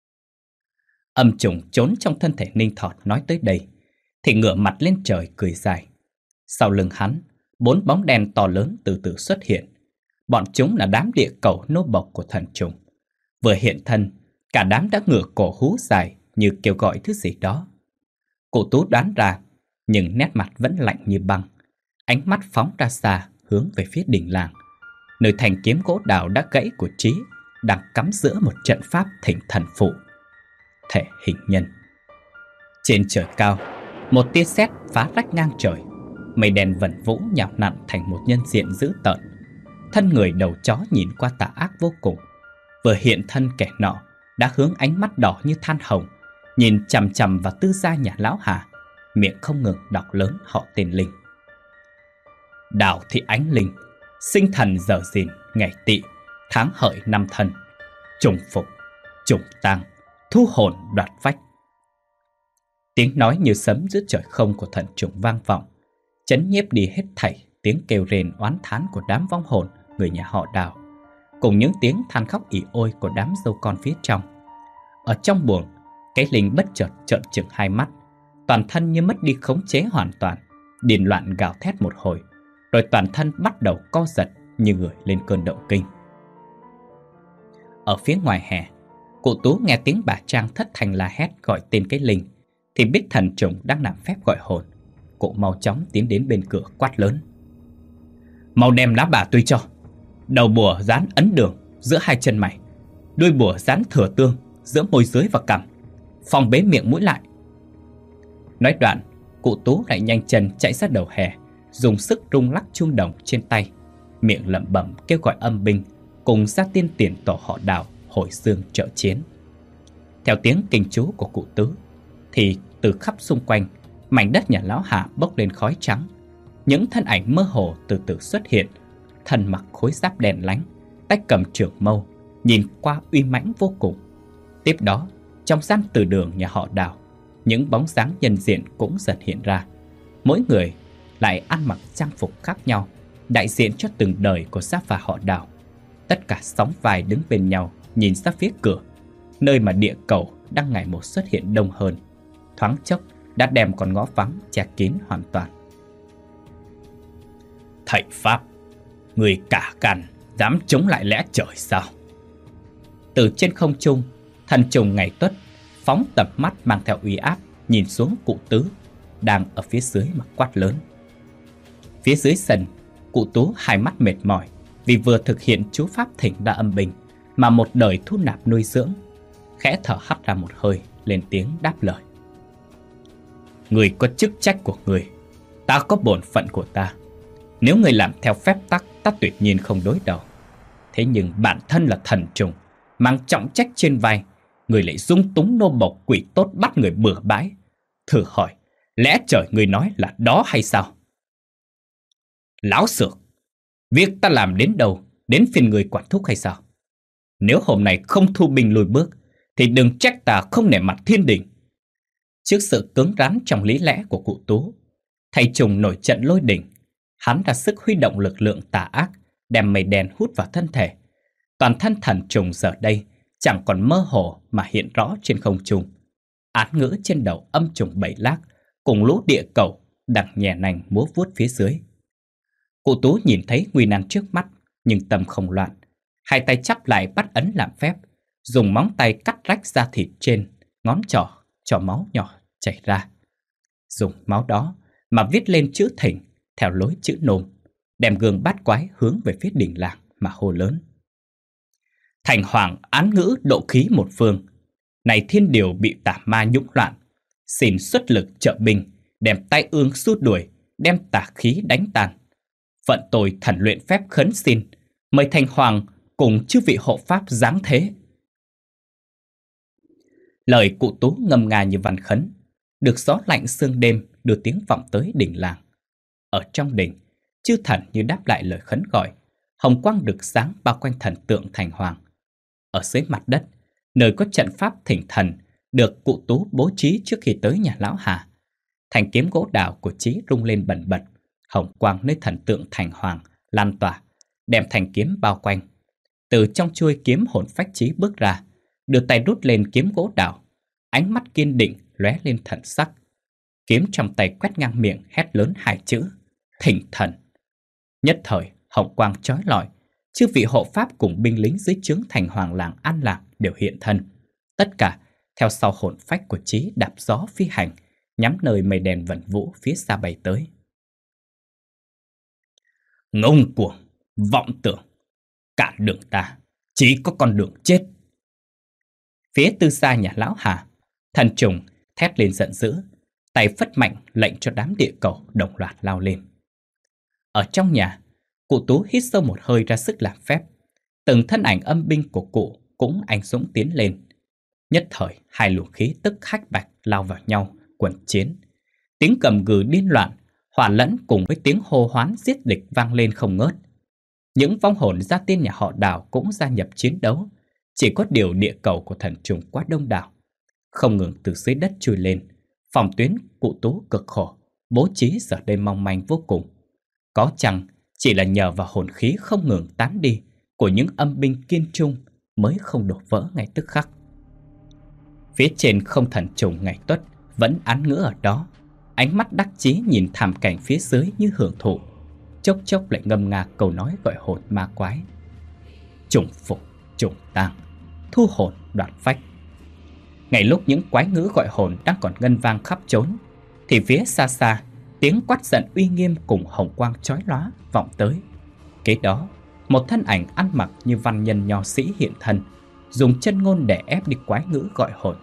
Âm trùng trốn trong thân thể Ninh Thọt nói tới đây thì ngửa mặt lên trời cười dài. Sau lưng hắn, 4 bóng đen to lớn từ từ xuất hiện. Bọn chúng là đám địa cầu nô bộc của thần trùng. Vừa hiện thân, cả đám đã ngửa cổ hú dài như kêu gọi thứ gì đó. Cụ Tú đoán ra, nhưng nét mặt vẫn lạnh như băng. Ánh mắt phóng ra xa, hướng về phía đỉnh làng, nơi thanh kiếm gỗ đào đã gãy của Trí đang cắm giữa một trận pháp thỉnh thần phụ. Thể hình nhân. Trên trời cao, một tia sét phá rách ngang trời. Mây đen vẩn vũ nhào nặn thành một nhân diện dữ tợn. Thân người đầu chó nhìn qua tà ác vô cùng. Vừa hiện thân kẻ nọ đã hướng ánh mắt đỏ như than hồng, nhìn chằm chằm vào tư gia nhà lão Hà, miệng không ngừng đọc lớn họ tên Linh. Đào Thị Ánh Linh, sinh thần giờ Dìn, ngày Tỵ, tháng Hợi năm Thân, trùng phục, trùng tang, thu hồn đoạt vách. Tiếng nói như sấm giữa trời không của thần trùng vang vọng, chấn nhiếp đi hết thảy tiếng kêu rền oán thán của đám vong hồn người nhà họ Đào, cùng những tiếng than khóc ỉ ôi của đám dâu con phía trong. Ở trong buồng, cái Linh bất chợt trợn trừng hai mắt, toàn thân như mất đi khống chế hoàn toàn, điên loạn gào thét một hồi, rồi toàn thân bắt đầu co giật như người lên cơn động kinh. Ở phía ngoài hè, cụ Tú nghe tiếng bà Trang thất thanh la hét gọi tên cái Linh, thì biết thần trùng đang làm phép gọi hồn. Cụ mau chóng tiến đến bên cửa quát lớn: Mau đem lá bà tôi cho. Đầu bùa dán ấn đường giữa hai chân mày, đuôi bùa dán thừa tương giữa môi dưới và cằm, phòng bế miệng mũi lại. Nói đoạn, cụ Tú lại nhanh chân chạy ra đầu hè, dùng sức rung lắc chuông đồng trên tay, miệng lẩm bẩm kêu gọi âm binh cùng gia tiên tiền tổ họ Đào hồi xương trợ chiến. Theo tiếng kinh chú của cụ Tứ thì từ khắp xung quanh, mảnh đất nhà lão Hà bốc lên khói trắng. Những thân ảnh mơ hồ từ từ xuất hiện, thân mặc khối giáp đen lánh, tay cầm trường mâu, nhìn qua uy mãnh vô cùng. Tiếp đó, trong gian từ đường nhà họ Đào, những bóng dáng nhân diện cũng dần hiện ra. Mỗi người lại ăn mặc trang phục khác nhau, đại diện cho từng đời của gia phả họ Đào. Tất cả sóng vai đứng bên nhau, nhìn ra phía cửa, nơi mà địa cầu đang ngày một xuất hiện đông hơn. Thoáng chốc đã đem con ngõ vắng che kín hoàn toàn. Thầy Pháp, người cả gan dám chống lại lẽ trời sao? Từ trên không trung, thần trùng ngày Tuất phóng tầm mắt mang theo uy áp nhìn xuống cụ Tứ đang ở phía dưới mà quát lớn. Phía dưới sân, cụ Tú hai mắt mệt mỏi vì vừa thực hiện chú pháp thỉnh đa âm binh mà một đời thu nạp nuôi dưỡng, khẽ thở hắt ra một hơi, lên tiếng đáp lời: Người có chức trách của người, ta có bổn phận của ta. Nếu người làm theo phép tắc, ta tuyệt nhiên không đối đầu. Thế nhưng bản thân là thần trùng, mang trọng trách trên vai, người lại dung túng nô bộc quỷ tốt bắt người bừa bãi. Thử hỏi, lẽ trời người nói là đó hay sao? Láo xược, việc ta làm đến đâu, đến phiên người quản thúc hay sao? Nếu hôm nay không thu binh lùi bước, thì đừng trách ta không nể mặt thiên đình. Trước sự cứng rắn trong lý lẽ của cụ Tú, thầy trùng nổi trận lôi đình. Hắn ra sức huy động lực lượng tà ác, đem mây đen hút vào thân thể. Toàn thân thần trùng giờ đây chẳng còn mơ hồ mà hiện rõ trên không trung. Án ngữ trên đầu âm trùng bảy lác, cùng lũ địa cầu đang nhẹ nành múa vuốt phía dưới. Cụ Tú nhìn thấy nguy nan trước mắt, nhưng tâm không loạn. Hai tay chắp lại bắt ấn làm phép, dùng móng tay cắt rách da thịt trên ngón trỏ cho máu nhỏ chảy ra. Dùng máu đó mà viết lên chữ thỉnh theo lối chữ nôm, đem gương bát quái hướng về phía đình làng mà hô lớn. Thành hoàng án ngữ độ khí một phương, này thiên điều bị tà ma nhũng loạn, xin xuất lực trợ binh, đem tai ương xua đuổi, đem tà khí đánh tan. Phận tôi thần luyện phép khấn xin, mời thành hoàng cùng chư vị hộ pháp giáng thế. Lời cụ Tú ngâm nga như văn khấn, được gió lạnh sương đêm đưa tiếng vọng tới đình làng. Ở trong đình, chư thần như đáp lại lời khấn gọi, hồng quang rực sáng bao quanh thần tượng thành hoàng. Ở dưới mặt đất, nơi có trận pháp thỉnh thần được cụ Tú bố trí trước khi tới nhà lão Hà, thanh kiếm gỗ đào của Chí rung lên bần bật, hồng quang nơi thần tượng thành hoàng lan tỏa, đem thanh kiếm bao quanh. Từ trong chuôi kiếm hồn phách Chí bước ra, đưa tay đút lên kiếm gỗ đào, ánh mắt kiên định lóe lên thần sắc. Kiếm trong tay quét ngang miệng hét lớn hai chữ: thỉnh thần. Nhất thời hồng quang chói lọi, chư vị hộ pháp cùng binh lính dưới trướng thành hoàng làng An Lạc đều hiện thân. Tất cả theo sau hồn phách của Chí đạp gió phi hành, nhắm nơi mây đèn vẩn vũ phía xa bay tới. Ngông cuồng, vọng tưởng, cản đường ta, chỉ có con đường chết. Phía tư xa nhà lão Hà, thần trùng thét lên giận dữ, tay phất mạnh lệnh cho đám địa cầu đồng loạt lao lên. Ở trong nhà, cụ Tú hít sâu một hơi ra sức làm phép. Từng thân ảnh âm binh của cụ cũng anh dũng tiến lên. Nhất thời hai luồng khí tức hách bạch lao vào nhau, quần chiến. Tiếng cầm gừ điên loạn hòa lẫn cùng với tiếng hô hoán giết địch vang lên không ngớt. Những vong hồn gia tiên nhà họ Đào cũng gia nhập chiến đấu. Chỉ có điều địa cầu của thần trùng quá đông đảo, không ngừng từ dưới đất chui lên. Phòng tuyến cụ Tú cực khổ, bố trí giờ đây mong manh vô cùng. Có chăng chỉ là nhờ vào hồn khí không ngừng tán đi của những âm binh kiên trung mới không đổ vỡ ngay tức khắc. Phía trên không thần trùng ngày tuất vẫn án ngữ ở đó, ánh mắt đắc chí nhìn thảm cảnh phía dưới như hưởng thụ, chốc chốc lại ngâm nga câu nói gọi hồn ma quái: trùng phục, trùng tang, thu hồn đoạt phách. Ngay lúc những quái ngữ gọi hồn đang còn ngân vang khắp chốn, thì phía xa xa tiếng quát giận uy nghiêm cùng hồng quang chói lóa vọng tới. Kế đó, một thân ảnh ăn mặc như văn nhân nho sĩ hiện thân, dùng chân ngôn để ép đi quái ngữ gọi hồn.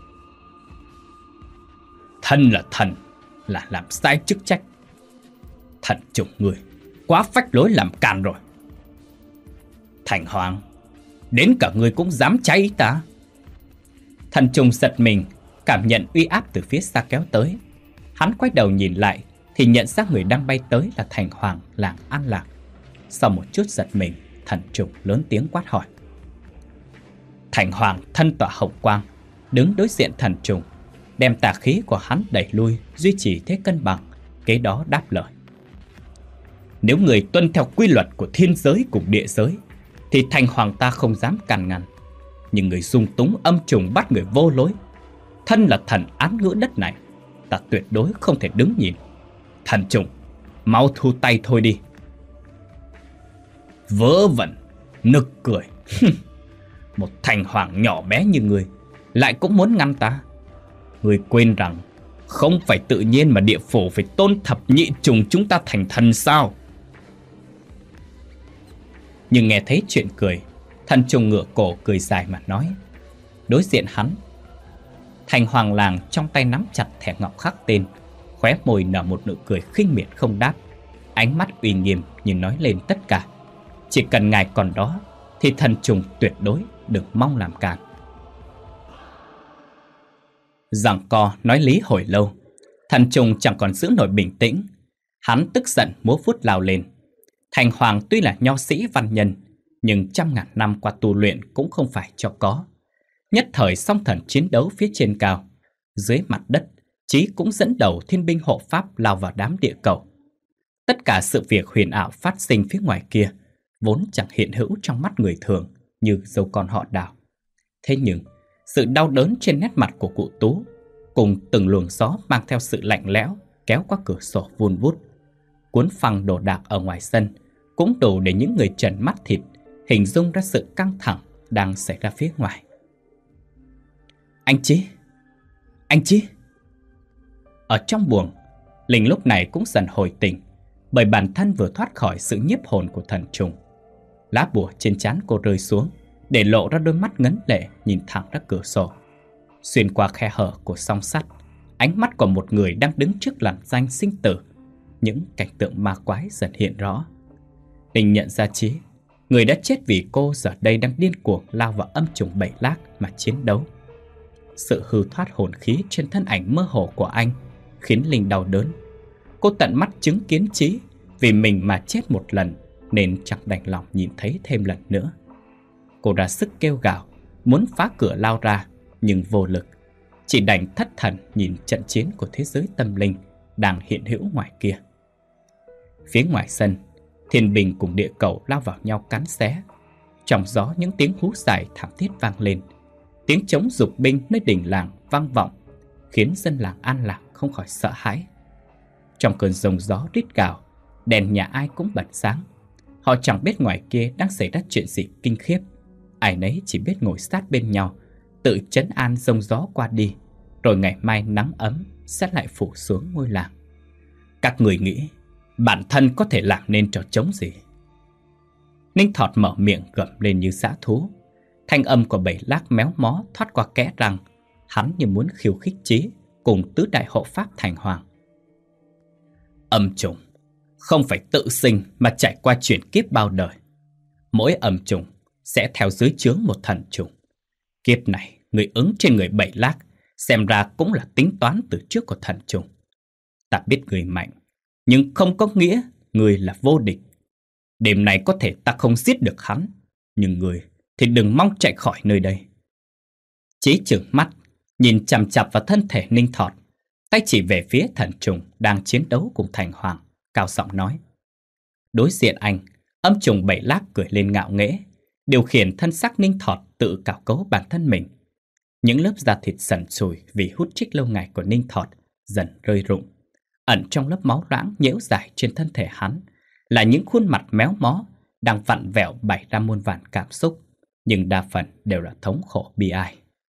Thân là thần, là làm sai chức trách. Thần trùng người quá phách lối làm càn rồi. Thành hoàng, đến cả người cũng dám trái ý ta. Thần trùng giật mình, cảm nhận uy áp từ phía xa kéo tới. Hắn quay đầu nhìn lại thì nhận ra người đang bay tới là thành hoàng làng An Lạc. Sau một chút giật mình, thần trùng lớn tiếng quát hỏi. Thành hoàng thân tỏa hồng quang, đứng đối diện thần trùng, đem tà khí của hắn đẩy lui, duy trì thế cân bằng. Kế đó đáp lời: nếu người tuân theo quy luật của thiên giới cùng địa giới, thì thành hoàng ta không dám can ngăn. Nhưng người dung túng âm trùng bắt người vô lối, thân là thần án ngữ đất này, ta tuyệt đối không thể đứng nhìn. Thần trùng, mau thu tay thôi đi. Vớ vẩn, nực cười. Một thành hoàng nhỏ bé như người lại cũng muốn ngăn ta. Người quên rằng không phải tự nhiên mà địa phủ phải tôn thập nhị trùng chúng ta thành thần sao? Nhưng nghe thấy chuyện cười, thần trùng ngửa cổ cười dài mà nói. Đối diện hắn, thành hoàng làng trong tay nắm chặt thẻ ngọc khắc tên, khóe môi nở một nụ cười khinh miệt không đáp. ánh mắt uy nghiêm như nói lên tất cả. Chỉ cần ngài còn đó thì thần trùng tuyệt đối đừng mong làm cản. Giằng co nói lý hồi lâu, thần trùng chẳng còn giữ nổi bình tĩnh. Hắn tức giận múa vuốt lao lên. Thành Hoàng tuy là nho sĩ văn nhân, nhưng trăm ngàn năm qua tu luyện cũng không phải cho có. Nhất thời song thần chiến đấu phía trên cao, dưới mặt đất, Chí cũng dẫn đầu thiên binh hộ pháp lao vào đám địa cầu. Tất cả sự việc huyền ảo phát sinh phía ngoài kia vốn chẳng hiện hữu trong mắt người thường như dâu con họ Đào. Thế nhưng, sự đau đớn trên nét mặt của cụ Tú cùng từng luồng gió mang theo sự lạnh lẽo kéo qua cửa sổ vun vút, cuốn phăng đồ đạc ở ngoài sân cũng đủ để những người trần mắt thịt hình dung ra sự căng thẳng đang xảy ra phía ngoài. Anh Chí! Ở trong buồng, Linh lúc này cũng dần hồi tỉnh, bởi bản thân vừa thoát khỏi sự nhiếp hồn của thần trùng. Lá bùa trên trán cô rơi xuống, để lộ ra đôi mắt ngấn lệ nhìn thẳng ra cửa sổ. Xuyên qua khe hở của song sắt, ánh mắt của một người đang đứng trước làn danh sinh tử. Những cảnh tượng ma quái dần hiện rõ. Linh nhận ra Chí, người đã chết vì cô giờ đây đang điên cuồng lao vào âm trùng Bảy Lác mà chiến đấu. Sự hư thoát hồn khí trên thân ảnh mơ hồ của anh khiến Linh đau đớn. Cô tận mắt chứng kiến Chí vì mình mà chết một lần nên chẳng đành lòng nhìn thấy thêm lần nữa. Cô ra sức kêu gào, muốn phá cửa lao ra, nhưng vô lực. Chỉ đành thất thần nhìn trận chiến của thế giới tâm linh đang hiện hữu ngoài kia. Phía ngoài sân, thiên binh cùng địa cầu lao vào nhau cắn xé. Trong gió những tiếng hú dài thảm thiết vang lên. Tiếng trống dục binh nơi đình làng vang vọng, khiến dân làng An Lạc không khỏi sợ hãi. Trong cơn giông gió rít gào, đèn nhà ai cũng bật sáng. Họ chẳng biết ngoài kia đang xảy ra chuyện gì kinh khiếp. Ai nấy chỉ biết ngồi sát bên nhau, tự trấn an giông gió qua đi, rồi ngày mai nắng ấm sẽ lại phủ xuống ngôi làng. Các người nghĩ bản thân có thể làm nên trò trống gì? Ninh Thọt mở miệng gầm lên như dã thú. Thanh âm của Bảy Lác méo mó thoát qua kẽ răng. Hắn như muốn khiêu khích Chí cùng tứ đại hộ pháp Thành Hoàng. Âm trùng không phải tự sinh mà trải qua chuyển kiếp bao đời. Mỗi âm trùng sẽ theo dưới trướng một thần trùng. Kiếp này người ứng trên người Bảy Lác xem ra cũng là tính toán từ trước của thần trùng. Ta biết người mạnh, nhưng không có nghĩa người là vô địch. Đêm này có thể ta không giết được hắn, nhưng người thì đừng mong chạy khỏi nơi đây. Chí trừng mắt, nhìn chằm chằm vào thân thể Ninh Thọt, tay chỉ về phía thần trùng đang chiến đấu cùng Thành Hoàng, cao giọng nói. Đối diện anh, âm trùng Bảy Lác cười lên ngạo nghễ, điều khiển thân xác Ninh Thọt tự cào cấu bản thân mình. Những lớp da thịt sần sùi vì hút chích lâu ngày của Ninh Thọt dần rơi rụng. Ẩn trong lớp máu loãng nhễu dài trên thân thể hắn là những khuôn mặt méo mó đang vặn vẹo bày ra muôn vàn cảm xúc, nhưng đa phần đều là thống khổ bi ai.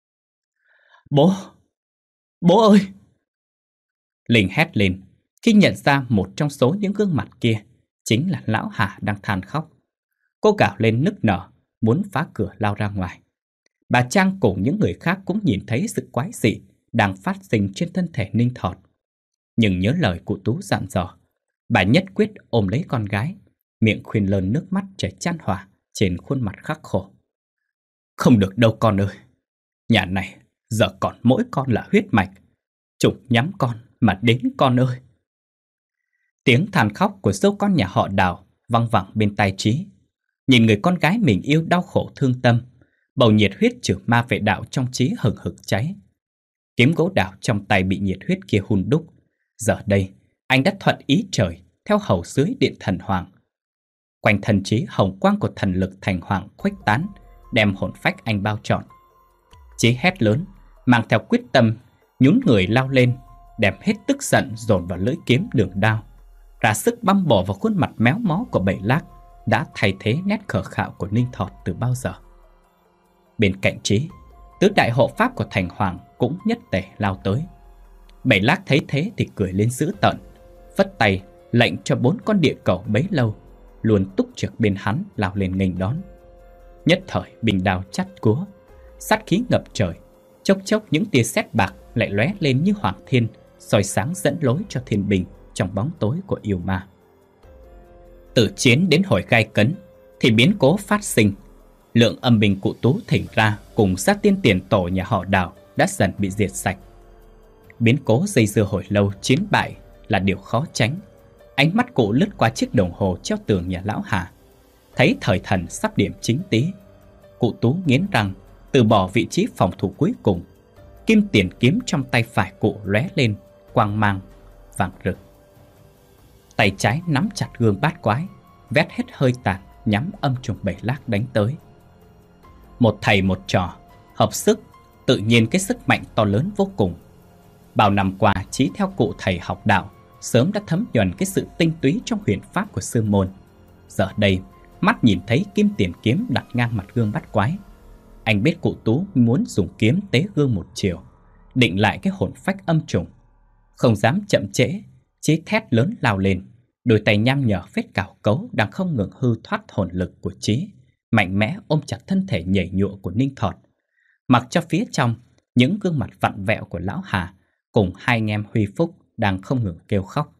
Bố ơi! Linh hét lên khi nhận ra một trong số những gương mặt kia chính là lão Hà đang than khóc. Cô gào lên nức nở, muốn phá cửa lao ra ngoài. Bà Trang cùng những người khác cũng nhìn thấy sự quái dị đang phát sinh trên thân thể Ninh Thọt. Nhưng nhớ lời cụ Tú dặn dò, bà nhất quyết ôm lấy con gái, miệng khuyên lơn nước mắt chảy chan hòa trên khuôn mặt khắc khổ. Không được đâu con ơi, nhà này giờ còn mỗi con là huyết mạch, trùng nhắm con mà đến con ơi. Tiếng than khóc của dâu con nhà họ Đào văng vẳng bên tai Chí. Nhìn người con gái mình yêu đau khổ thương tâm, bầu nhiệt huyết trừ ma vệ đạo trong Chí hừng hực cháy. Kiếm gỗ đào trong tay bị nhiệt huyết kia hun đúc. Giờ đây, anh đã thuận ý trời theo hầu dưới điện thần hoàng. Quanh thân Chí hồng quang của thần lực Thành Hoàng khuếch tán, đem hồn phách anh bao trọn. Chí hét lớn, mang theo quyết tâm, nhún người lao lên, đem hết tức giận dồn vào lưỡi kiếm đường đao, ra sức băm bổ vào khuôn mặt méo mó của Bảy Lác đã thay thế nét khờ khạo của Ninh Thọt từ bao giờ. Bên cạnh Chí, tứ đại hộ pháp của Thành Hoàng cũng nhất tề lao tới. Bảy Lác thấy thế thì cười lên dữ tợn, phất tay lệnh cho 4 con địa cầu bấy lâu luôn túc trực bên hắn lao lên nghênh đón. Nhất thời bình đao chắt cúa, sát khí ngập trời, chốc chốc những tia sét bạc lại lóe lên như hoàng thiên, soi sáng dẫn lối cho thiên binh trong bóng tối của yêu ma. Từ chiến đến hồi gai cấn thì biến cố phát sinh. Lượng âm binh Cụ Tú thỉnh ra cùng sát tiên tiền tổ nhà họ Đào đã dần bị diệt sạch. Biến cố dây dưa hồi lâu chiến bại là điều khó tránh. Ánh mắt cụ lướt qua chiếc đồng hồ treo tường nhà lão Hà, thấy thời thần sắp điểm chính tý. Cụ Tú nghiến răng từ bỏ vị trí phòng thủ cuối cùng. Kim tiền kiếm trong tay phải cụ lóe lên quang mang vàng rực. Tay trái nắm chặt gương bát quái, vét hết hơi tàn nhắm âm trùng Bảy Lác đánh tới. Một thầy một trò hợp sức, tự nhiên cái sức mạnh to lớn vô cùng. Bao năm qua chí theo cụ thầy học đạo, sớm đã thấm nhuần cái sự tinh túy trong huyền pháp của sư môn. Giờ đây, mắt nhìn thấy kim tiền kiếm đặt ngang mặt gương bát quái, anh biết cụ Tú muốn dùng kiếm tế gương một chiều, định lại cái hồn phách âm trùng. Không dám chậm trễ, chí thét lớn lao lên. Đôi tay nham nhở vết cào cấu đang không ngừng hư thoát hồn lực của Chí, mạnh mẽ ôm chặt thân thể nhảy nhụa của Ninh Thọt, mặc cho phía trong những gương mặt vặn vẹo của lão Hà cùng hai anh em Huy Phúc đang không ngừng kêu khóc.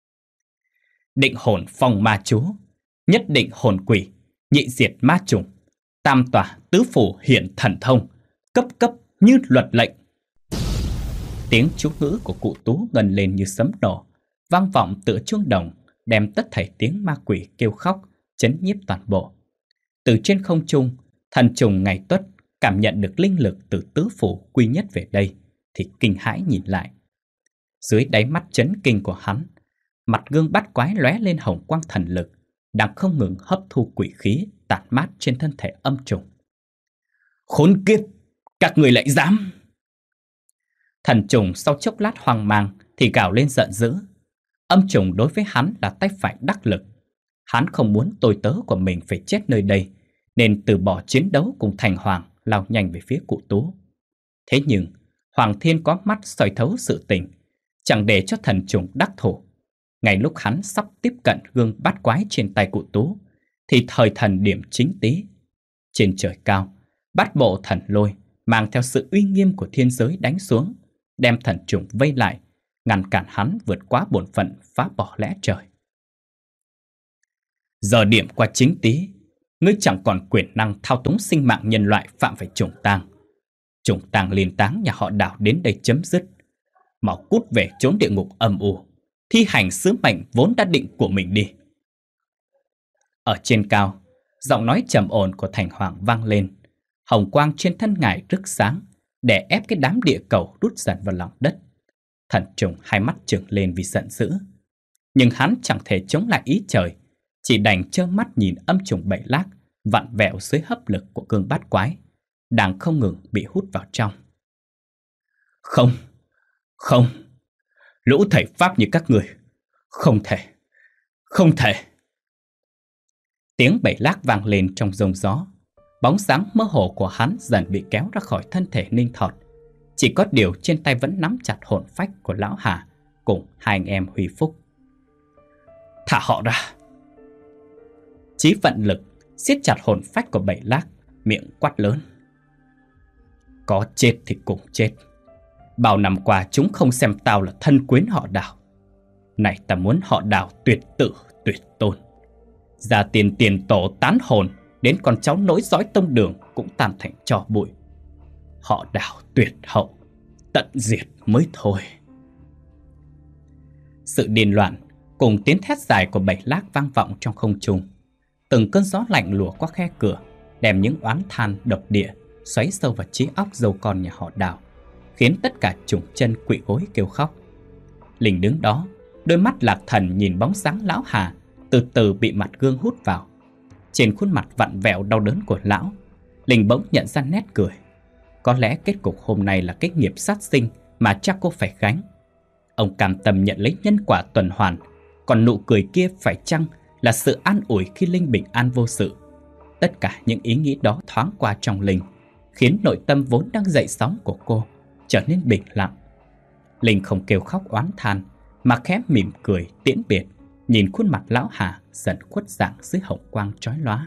Định hồn phong ma chú, nhất định hồn quỷ, nhị diệt ma trùng, tam tòa tứ phủ hiện thần thông, cấp cấp như luật lệnh. Tiếng chú ngữ của cụ Tú ngân lên như sấm nổ, vang vọng tựa chuông đồng, đem tất thảy tiếng ma quỷ kêu khóc chấn nhiếp toàn bộ. Từ trên không trung, thần trùng Ngày Tuất cảm nhận được linh lực từ tứ phủ quy nhất về đây thì kinh hãi nhìn lại. Dưới đáy mắt chấn kinh của hắn, mặt gương bát quái lóe lên hồng quang thần lực, đang không ngừng hấp thu quỷ khí tản mát trên thân thể âm trùng. Khốn kiếp, các người lại dám! Thần trùng sau chốc lát hoang mang thì gào lên giận dữ. Âm trùng đối với hắn là tay phải đắc lực. Hắn không muốn tôi tớ của mình phải chết nơi đây, nên từ bỏ chiến đấu cùng Thành Hoàng, lao nhanh về phía cụ Tú. Thế nhưng Hoàng Thiên có mắt soi thấu sự tình, chẳng để cho thần trùng đắc thủ. Ngay lúc hắn sắp tiếp cận gương bát quái trên tay cụ Tú thì thời thần điểm chính tý. Trên trời cao, bát bộ thần lôi mang theo sự uy nghiêm của thiên giới đánh xuống, đem thần trùng vây lại, ngăn cản hắn vượt quá bổn phận phá bỏ lẽ trời. Giờ điểm qua chính tý, ngươi chẳng còn quyền năng thao túng sinh mạng nhân loại phạm phải trùng tang. Trùng tang liên táng nhà họ Đào đến đây chấm dứt. Mau cút về chốn địa ngục âm u, thi hành sứ mệnh vốn đã định của mình đi. Ở trên cao, giọng nói trầm ổn của Thành Hoàng vang lên. Hồng quang trên thân ngài rực sáng, để ép cái đám địa cầu đút dần vào lòng đất. Thần trùng hai mắt trừng lên vì giận dữ, nhưng hắn chẳng thể chống lại ý trời, chỉ đành trơ mắt nhìn âm trùng Bảy Lác vặn vẹo dưới hấp lực của cương bát quái, đang không ngừng bị hút vào trong. Không, không, lũ thầy pháp như các người, không thể, không thể. Tiếng Bảy Lác vang lên trong giông gió. Bóng dáng mơ hồ của hắn dần bị kéo ra khỏi thân thể Ninh Thọt. Chỉ có điều trên tay vẫn nắm chặt hồn phách của lão Hà cùng hai anh em Huy Phúc. Thả họ ra! Chí vận lực siết chặt hồn phách của Bảy Lác, miệng quát lớn. Có chết thì cùng chết. Bao năm qua chúng không xem tao là thân quyến họ Đào. Này ta muốn họ Đào tuyệt tử tuyệt tôn. Gia tiền tiền tổ tán hồn, đến con cháu nối dõi tông đường cũng tan thành tro bụi. Họ Đào tuyệt hậu, tận diệt mới thôi. Sự điên loạn cùng tiếng thét dài của Bảy Lác vang vọng trong không trung. Từng cơn gió lạnh lùa qua khe cửa, đem những oán than độc địa xoáy sâu vào trí óc dâu con nhà họ Đào, khiến tất cả trùng chân quỵ gối kêu khóc. Linh đứng đó, đôi mắt lạc thần nhìn bóng dáng lão Hà từ từ bị mặt gương hút vào. Trên khuôn mặt vặn vẹo đau đớn của lão, Linh bỗng nhận ra nét cười. Có lẽ kết cục hôm nay là cái nghiệp sát sinh mà cha cô phải gánh. Ông cam tâm nhận lấy nhân quả tuần hoàn, còn nụ cười kia phải chăng là sự an ủi khi Linh bình an vô sự? Tất cả những ý nghĩ đó thoáng qua trong Linh, khiến nội tâm vốn đang dậy sóng của cô trở nên bình lặng. Linh không kêu khóc oán than, mà khẽ mỉm cười tiễn biệt, nhìn khuôn mặt lão Hà dần khuất dạng dưới hồng quang chói lóa.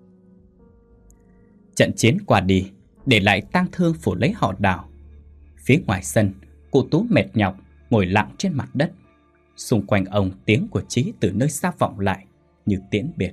Trận chiến qua đi, để lại tang thương phủ lấy họ Đào. Phía ngoài sân, cụ Tú mệt nhọc ngồi lặng trên mặt đất. Xung quanh ông tiếng của Chí từ nơi xa vọng lại, như tiễn biệt.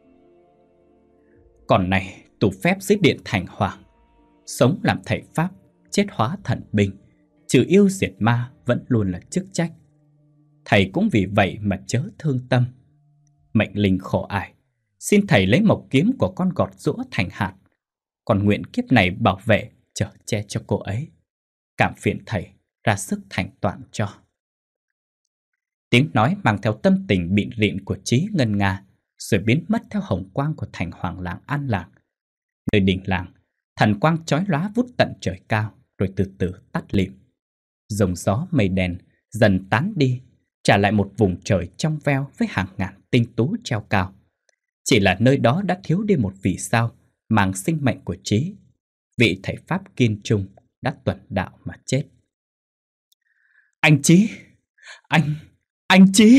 Còn này tù phép dưới điện thành hoàng, sống làm thầy pháp, chết hóa thần binh, trừ yêu diệt ma vẫn luôn là chức trách. Thầy cũng vì vậy mà chớ thương tâm. Mệnh linh khổ ải, xin thầy lấy mộc kiếm của con gọt giũa thành hạt, còn nguyện kiếp này bảo vệ chở che cho cô ấy. Cảm phiền thầy ra sức thành toàn cho. Tiếng nói mang theo tâm tình bịn rịn của Trí ngân nga, rồi biến mất theo hồng quang của thành hoàng làng An Lạc. Nơi đỉnh làng, thần quang chói lóa vút tận trời cao, rồi từ từ tắt lịm. Dòng gió mây đen dần tán đi, trả lại một vùng trời trong veo với hàng ngàn tinh tú treo cao. Chỉ là nơi đó đã thiếu đi một vì sao mang sinh mệnh của Trí. Vị thầy pháp kiên trung đã tuần đạo mà chết. Anh Trí! Anh Trí!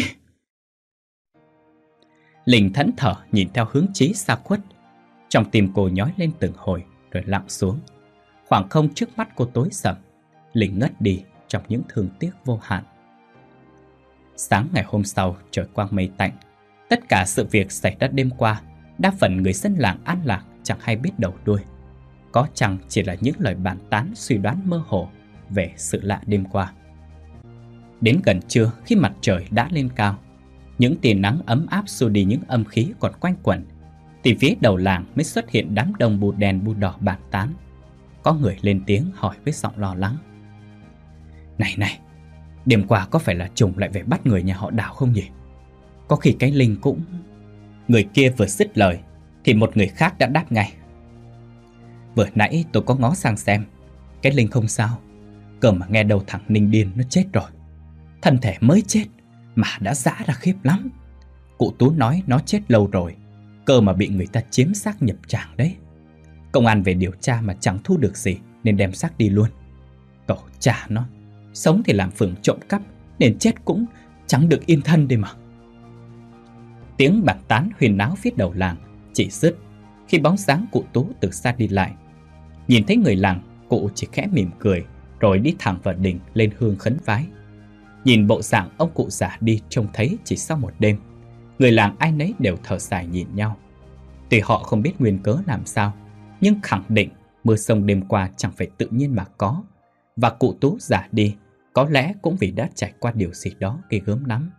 Linh thẫn thờ nhìn theo hướng Trí xa khuất. Trong tim cô nhói lên từng hồi rồi lặng xuống. Khoảng không trước mắt cô tối sầm. Linh ngất đi trong những thương tiếc vô hạn. Sáng ngày hôm sau, trời quang mây tạnh. Tất cả sự việc xảy ra đêm qua, đa phần người dân làng An Lạc chẳng hay biết đầu đuôi. Có chăng chỉ là những lời bàn tán suy đoán mơ hồ về sự lạ đêm qua. Đến gần trưa, khi mặt trời đã lên cao, những tia nắng ấm áp xua đi những âm khí còn quanh quẩn, thì phía đầu làng mới xuất hiện đám đông bu đen bu đỏ bàn tán. Có người lên tiếng hỏi với giọng lo lắng: Này, đêm qua có phải là trùng lại về bắt người nhà họ Đào không nhỉ? Có khi cái Linh cũng... Người kia vừa dứt lời thì một người khác đã đáp ngay: Vừa nãy tôi có ngó sang xem, cái Linh không sao. Cơ mà nghe đầu thằng Ninh Điên nó chết rồi. Thân thể mới chết mà đã rã ra khiếp lắm. Cụ Tú nói nó chết lâu rồi, cơ mà bị người ta chiếm xác nhập tràng đấy. Công an về điều tra mà chẳng thu được gì nên đem xác đi luôn. Tổ cha nó, sống thì làm phường trộm cắp, nên chết cũng chẳng được yên thân đây mà. Tiếng bàn tán huyên náo phía đầu làng chỉ dứt khi bóng dáng cụ Tú từ xa đi lại. Nhìn thấy người làng, cụ chỉ khẽ mỉm cười rồi đi thẳng vào đình lên hương khấn vái. Nhìn bộ dạng ông cụ già đi trông thấy chỉ sau một đêm, người làng ai nấy đều thở dài nhìn nhau. Tuy họ không biết nguyên cớ làm sao, nhưng khẳng định mưa sông đêm qua chẳng phải tự nhiên mà có, và cụ Tú già đi có lẽ cũng vì đã trải qua điều gì đó ghê gớm lắm.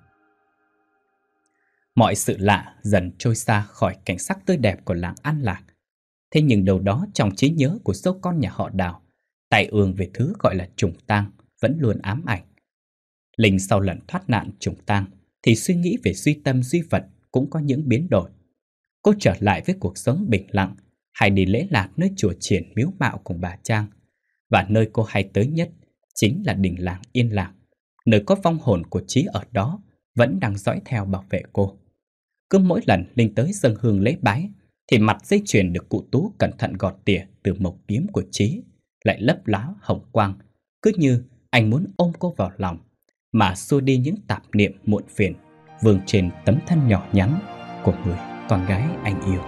Mọi sự lạ dần trôi xa khỏi cảnh sắc tươi đẹp của làng An Lạc. Thế nhưng đâu đó trong trí nhớ của số con nhà họ Đào, tai ương về thứ gọi là trùng tang vẫn luôn ám ảnh. Linh sau lần thoát nạn trùng tang thì suy nghĩ về duy tâm duy vật cũng có những biến đổi. Cô trở lại với cuộc sống bình lặng, hay đi lễ lạc nơi chùa chiền miếu mạo cùng bà Trang. Và nơi cô hay tới nhất chính là đình làng Yên Lạc, nơi có vong hồn của Trí ở đó vẫn đang dõi theo bảo vệ cô. Cứ mỗi lần Linh tới dâng hương lễ bái thì mặt dây chuyền được cụ Tú cẩn thận gọt tỉa từ mộc kiếm của Trí lại lấp láo hồng quang, cứ như anh muốn ôm cô vào lòng mà xua đi những tạp niệm muộn phiền vương trên tấm thân nhỏ nhắn của người con gái anh yêu.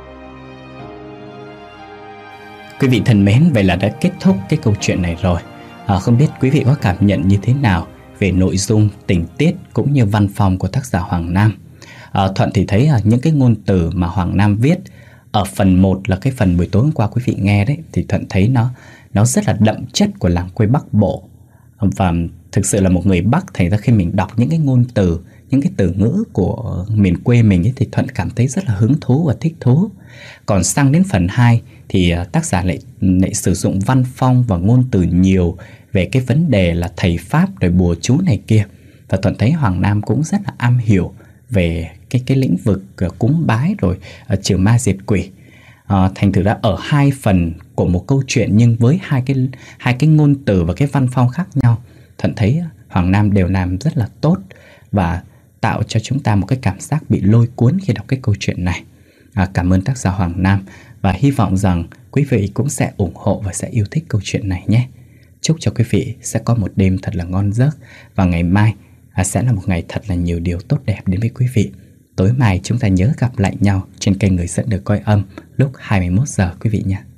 Quý vị thân mến, vậy là đã kết thúc cái câu chuyện này rồi. Không biết quý vị có cảm nhận như thế nào về nội dung, tình tiết cũng như văn phong của tác giả Hoàng Nam. Thuận thì thấy những cái ngôn từ mà Hoàng Nam viết ở phần 1 là cái phần buổi tối hôm qua quý vị nghe đấy, thì Thuận thấy nó rất là đậm chất của làng quê Bắc Bộ. Và thực sự là một người Bắc, thành ra khi mình đọc những cái ngôn từ, những cái từ ngữ của miền quê mình ấy, thì Thuận cảm thấy rất là hứng thú và thích thú. Còn sang đến phần 2 thì tác giả lại sử dụng văn phong và ngôn từ nhiều về cái vấn đề là thầy pháp rồi bùa chú này kia. Và Thuận thấy Hoàng Nam cũng rất là am hiểu về cái lĩnh vực cúng bái rồi trừ ma diệt quỷ. Thành thử ra ở hai phần của một câu chuyện nhưng với hai cái ngôn từ và cái văn phong khác nhau, Thuận thấy Hoàng Nam đều làm rất là tốt và tạo cho chúng ta một cái cảm giác bị lôi cuốn khi đọc cái câu chuyện này. Cảm ơn tác giả Hoàng Nam và hy vọng rằng quý vị cũng sẽ ủng hộ và sẽ yêu thích câu chuyện này nhé. Chúc cho quý vị sẽ có một đêm thật là ngon giấc và ngày mai sẽ là một ngày thật là nhiều điều tốt đẹp đến với quý vị. Tối mai chúng ta nhớ gặp lại nhau trên kênh Người Dẫn Được Coi Âm lúc 21 giờ quý vị nhé.